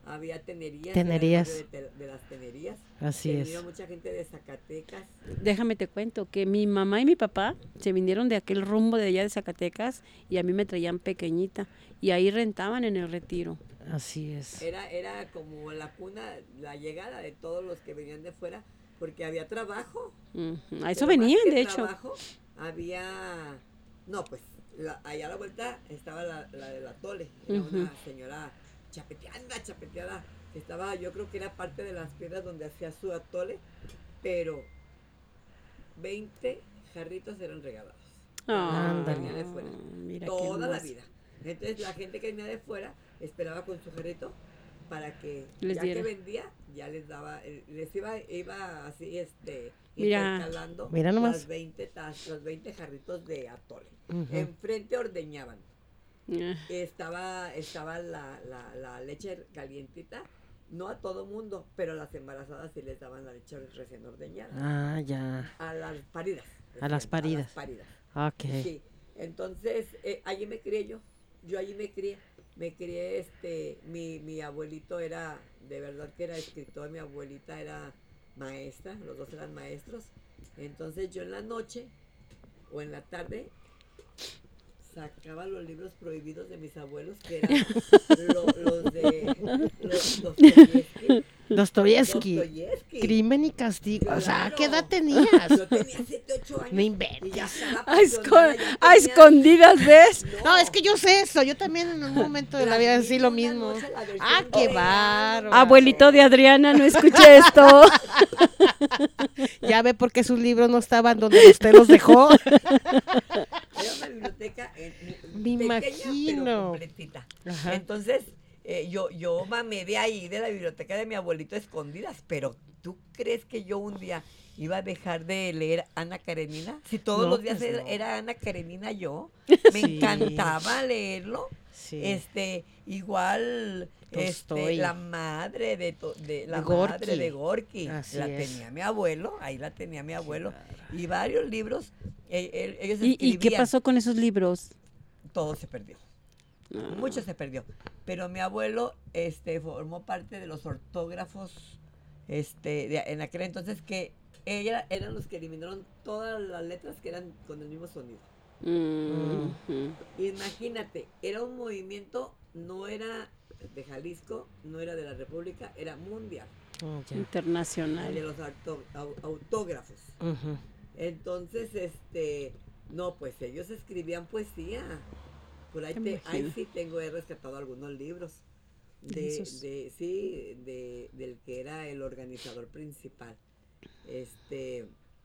había tenerías. Tenerías. Era el barrio de, te- de las tenerías. Así que es. vino mucha gente de Zacatecas. Déjame te cuento que mi mamá y mi papá se vinieron de aquel rumbo de allá de Zacatecas y a mí me traían pequeñita y ahí rentaban en el Retiro. Así es. Era, era como la cuna, la llegada de todos los que venían de fuera, porque había trabajo. Ujú, a eso Pero más venían, que de hecho. trabajo, había, no, pues, la- allá a la vuelta estaba la, la de la Tole, era Ujú. una señora chapeteada, chapeteada, que estaba, yo creo que era parte de las piedras donde hacía su atole, pero veinte jarritos eran regalados. Ah, Ándale. Venía de fuera. mira qué Toda la hermoso. vida. Entonces la gente que venía de fuera esperaba con su jarrito para que Les ya diera. que vendía, ya les daba, eh, les iba, iba así este Mira. intercalando Mira nomás. las veinte taz- los veinte jarritos de atole. Ujú. Enfrente ordeñaban. Ah, Estaba, estaba la, la, la leche calientita, no a todo mundo, pero a las embarazadas sí les daban la leche recién ordeñada. Ah, ya. A las paridas. A las decían, paridas. A las paridas. Ok. Sí, entonces eh, allí me crié yo, yo allí me crié, me crié, este, mi, mi abuelito era, de verdad que era escritor, mi abuelita era maestra, los dos eran maestros, entonces yo en la noche o en la tarde sacaba los libros prohibidos de mis abuelos, que eran lo- los de los Dostoyevsky. Dostoyevsky. Dostoyevsky. Crimen y castigo. O sea, Claro. ¿qué edad tenías? Yo tenía siete, ocho años. No inventes. Y ya estaba A, esco- apasionada, ya a tenía- escondidas, ¿ves? No, es que yo sé eso. Yo también en un momento de la vida decí lo mismo. Ah, qué bárbaro. Abuelito de Adriana, no escuché esto. Ya ve por qué sus libros no estaban donde usted los dejó. Era una biblioteca eh, Me pequeña, imagino. pero completita. Ajá. Entonces, eh, yo, yo mamé de ahí, de la biblioteca de mi abuelito, escondidas. Pero, ¿tú crees que yo un día iba a dejar de leer Ana Karenina? Si todos No, los días pues era, no. era Ana Karenina yo. Me Sí. encantaba leerlo. Sí. Este, igual, Tolstoy. este, la madre de, to- de la De Gorky. madre de Gorky, Así la es. tenía mi abuelo, ahí la tenía mi abuelo, y varios libros, eh, eh, ellos ¿Y, y qué escribían, pasó con esos libros? todo se perdió, Ah. mucho se perdió, pero mi abuelo, este, formó parte de los ortógrafos, este, de- en aquel entonces que ella, eran los que eliminaron todas las letras que eran con el mismo sonido. Mm, mm. Imagínate, era un movimiento, no era de Jalisco, no era de la República, era mundial, Oh, ya. el de Internacional. los auto- au- autógrafos. Ujú. Entonces, este, no, pues ellos escribían poesía. Por ahí, Me te- ahí imagino. sí tengo, he rescatado algunos libros. De De, esos. de, sí, de, del que era el organizador principal. Este,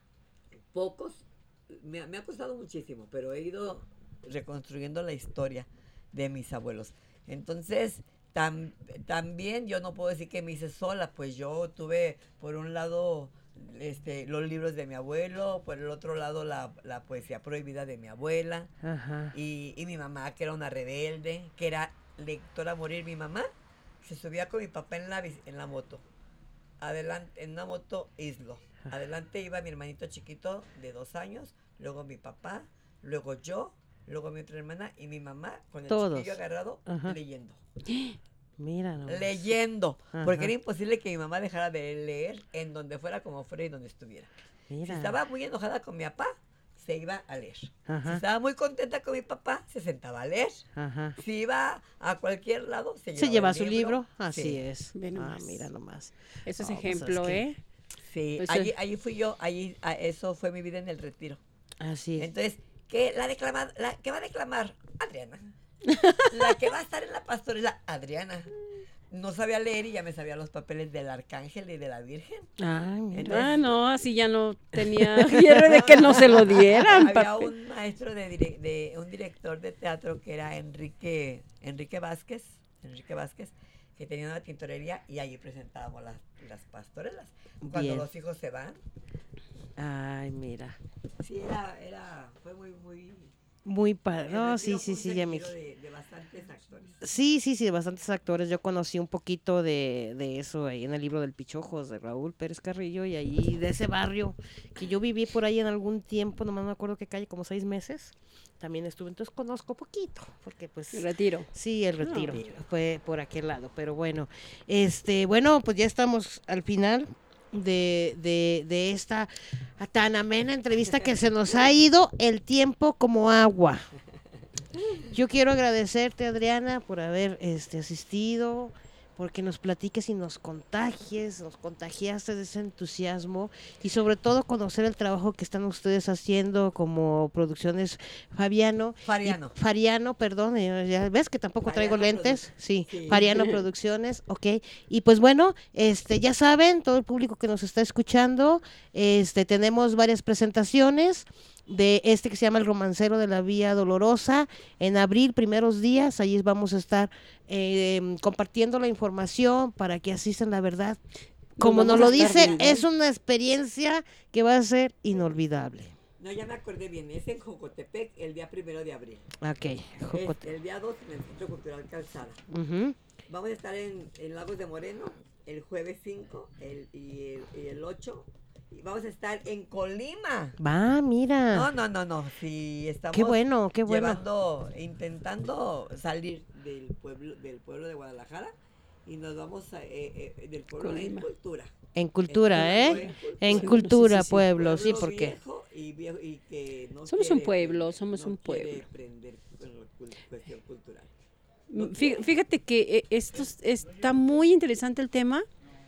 pocos, me, ha- me ha costado muchísimo, pero he ido reconstruyendo la historia de mis abuelos. Entonces, tam- también yo no puedo decir que me hice sola, pues yo tuve por un lado este, los libros de mi abuelo, por el otro lado la, la poesía prohibida de mi abuela, Ajá. y, y mi mamá, que era una rebelde, que era lectora a morir. Mi mamá se subía con mi papá en la, bici- en la moto. Adelante, en una moto Islo. Adelante iba mi hermanito chiquito de dos años, luego mi papá, luego yo, luego mi otra hermana y mi mamá con el Todos. chiquillo agarrado Ajá. leyendo. Mira nomás. Leyendo. Ajá. Porque era imposible que mi mamá dejara de leer en donde fuera, como fuera y donde estuviera. Si Mira. estaba muy enojada con mi papá, se iba a leer. Si Ajá. estaba muy contenta con mi papá, se sentaba a leer. Ajá. Si iba a cualquier lado, se llevaba, ¿Se lleva el su libro? Así Sí. es. Ve Ah, nomás. mira nomás. Eso es No, pues, ejemplo, es que- ¿eh? Sí, Pues, allí, eh. allí fui yo, allí, a- eso fue mi vida en el retiro. Así es. Entonces, ¿qué, la declama, la, ¿qué va a declamar? Adriana. La que va a estar en la pastorela, Adriana. No sabía leer y ya me sabía los papeles del arcángel y de la virgen. Ay, mira. Entonces- Ah, no, así ya no tenía quiero de que no se lo dieran. Había papel. un maestro de, dire- de un director de teatro que era Enrique Enrique Vázquez, Enrique Vázquez, que tenía una tintorería y allí presentábamos las, las pastorelas. Cuando Bien. los hijos se van, Ay, mira. sí era, era, fue muy, muy Muy padre. El No, Retiro sí, sí, fue un sí, ya me... retiro de, de bastantes actores. Sí, sí, sí, de bastantes actores. Yo conocí un poquito de, de eso ahí en el libro del Pichojos de Raúl Pérez Carrillo y ahí de ese barrio que yo viví por ahí en algún tiempo, nomás me acuerdo qué calle, como seis meses. También estuve, entonces conozco poquito, porque pues... El Retiro. Sí, el Retiro, Ah. fue por aquel lado, pero bueno, este, bueno, pues ya estamos al final de, de, de esta tan amena entrevista que se nos ha ido el tiempo como agua. Yo quiero agradecerte, Adriana, por haber este, asistido, porque nos platiques y nos contagies, nos contagiaste de ese entusiasmo y sobre todo conocer el trabajo que están ustedes haciendo como Producciones Fabiano. Fariano. Y, Fariano, perdón, eh, ya ves que tampoco Fariano traigo lentes. Produ- Sí, sí. Fariano Producciones, ok. Y pues bueno, este, ya saben, todo el público que nos está escuchando, este, tenemos varias presentaciones de este que se llama El Romancero de la Vía Dolorosa. En abril, primeros días, allí vamos a estar eh, compartiendo la información para que asistan, la verdad. Como nos vamos a lo estar dice, viendo. es una experiencia que va a ser inolvidable. No, ya me acordé bien, es en Jocotepec el día primero de abril. Ok, Es Jocote. el día dos en el Centro Cultural Calzada. Ujú. Vamos a estar en, en Lagos de Moreno el jueves cinco el, y, el, y el ocho. Y vamos a estar en Colima. Va, mira. No, no, no, no. Sí, estamos Qué bueno, qué bueno. llevando, intentando salir del pueblo, del pueblo de Guadalajara y nos vamos a, eh, eh, del pueblo Colima. en cultura. En cultura, Estoy ¿eh? hablando En Sí, cultura, sí, sí, sí. pueblo, sí, Pueblo porque... viejo y, viejo y que no Somos un quiere- pueblo, somos no un quiere pueblo. aprender con la cul- cuestión cultural. Fí- Fíjate que eh, esto es- está muy interesante el tema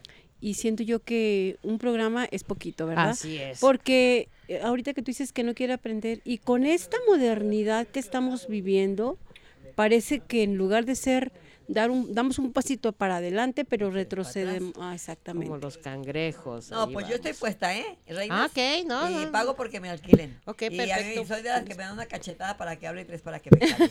y siento yo que un programa es poquito, ¿verdad? Así es. Porque eh, ahorita que tú dices que no quiere aprender y con esta modernidad que estamos viviendo, parece que en lugar de ser dar un damos un pasito para adelante, pero retrocedemos. Ah, exactamente. Como los cangrejos. No, ahí pues yo estoy vamos. puesta, ¿eh? Reina. Ah, ok, no, Y no, no. pago porque me alquilen. Ok, y a mí perfecto. soy de las que me dan una cachetada para que hable y tres para que me calle.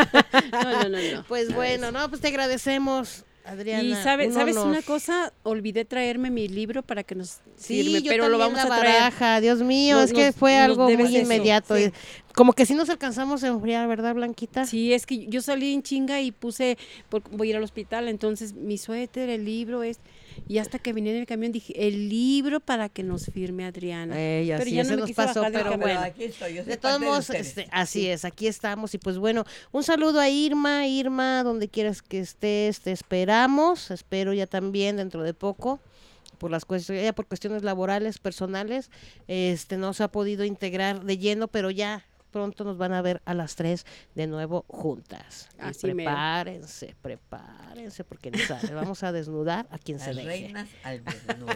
No, no, no, no. Pues bueno, no, pues te agradecemos, Adriana. Y sabe- un sabes honor. una cosa, olvidé traerme mi libro para que nos Sí, firme, yo pero lo también vamos la a traer. baraja, Dios mío, Nos- es que nos- fue nos algo debes muy eso. inmediato. Sí. Como que sí nos alcanzamos a enfriar, ¿verdad, Blanquita? Sí, es que yo salí en chinga y puse, por- voy a ir al hospital, entonces mi suéter, el libro es, y hasta que vine en el camión dije, el libro para que nos firme Adriana. Ey, Pero así ya es, no se me nos quise pasó, bajar del pero camión. bueno. aquí estoy, yo soy De parte todos modos, ustedes. este, así es, aquí estamos y pues bueno, un saludo a Irma, Irma, donde quieras que estés, te esperamos, espero ya también dentro de poco, por las cuestiones, ya por cuestiones laborales, personales, este, no se ha podido integrar de lleno, pero ya pronto nos van a ver a las tres de nuevo juntas. Y Así mero. prepárense, prepárense, porque ni sabe, vamos a desnudar a quien se Las deje. reinas al desnudo.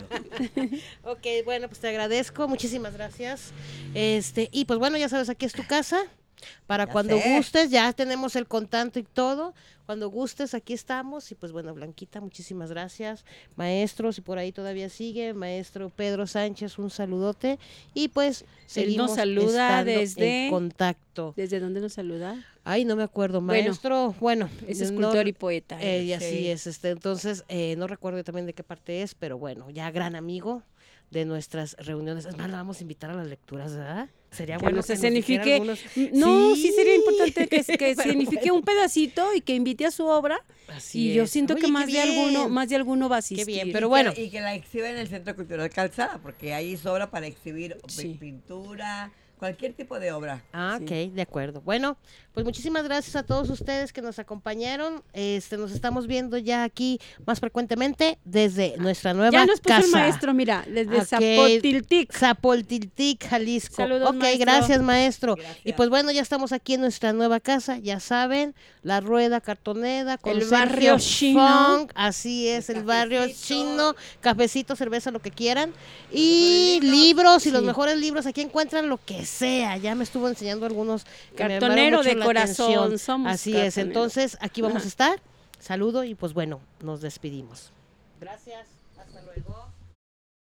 Ok, bueno, pues te agradezco, muchísimas gracias. Este, y pues bueno, ya sabes, aquí es tu casa. Para Ya cuando sé. gustes, ya tenemos el contacto y todo. Cuando gustes, aquí estamos. Y pues bueno, Blanquita, muchísimas gracias. Maestro, si por ahí todavía sigue, maestro Pedro Sánchez, un saludote. Y pues seguimos saluda estando desde- en contacto. ¿Desde dónde nos saluda? Ay, no me acuerdo, Bueno, maestro. Bueno, Es no- escultor y poeta. eh, ¿eh? y así Sí. es, este, entonces, eh, no recuerdo también de qué parte es, pero bueno, ya gran amigo de nuestras reuniones. Es más, la vamos a invitar a las lecturas, ¿verdad? Sería Que bueno nos que nos dijera escenifique. algunos- No, sí, Sí. sería importante que, que Pero signifique bueno. un pedacito y que invite a su obra. Así y yo es. siento Oye, que qué más de alguno, bien. más de alguno va a asistir. bien, pero Y bueno. que- y que la exhiba en el Centro Cultural Calzada, porque ahí sobra para exhibir pi- Sí. pintura, cualquier tipo de obra. Ah, Sí. ok, de acuerdo. Bueno, pues muchísimas gracias a todos ustedes que nos acompañaron. Este, nos estamos viendo ya aquí más frecuentemente desde nuestra nueva Ya nos puso casa. el maestro, mira, desde Ok. Zapotiltic. Zapoltiltic, Jalisco. Saludos, ok, maestro. gracias, maestro. Gracias. Y pues bueno, ya estamos aquí en nuestra nueva casa, ya saben, la Rueda Cartoneda con El Sergio barrio chino. Funk, así es, el, El barrio cafecito. chino, cafecito, cerveza, lo que quieran. Y libros, y los Sí. mejores libros, aquí encuentran lo que sea. Ya me estuvo enseñando algunos que me llamaron Cartonero mucho de la corazón, atención. somos Así es, cartonero. entonces aquí vamos Ajá. a estar. Saludo y pues bueno, nos despedimos. Gracias, hasta luego.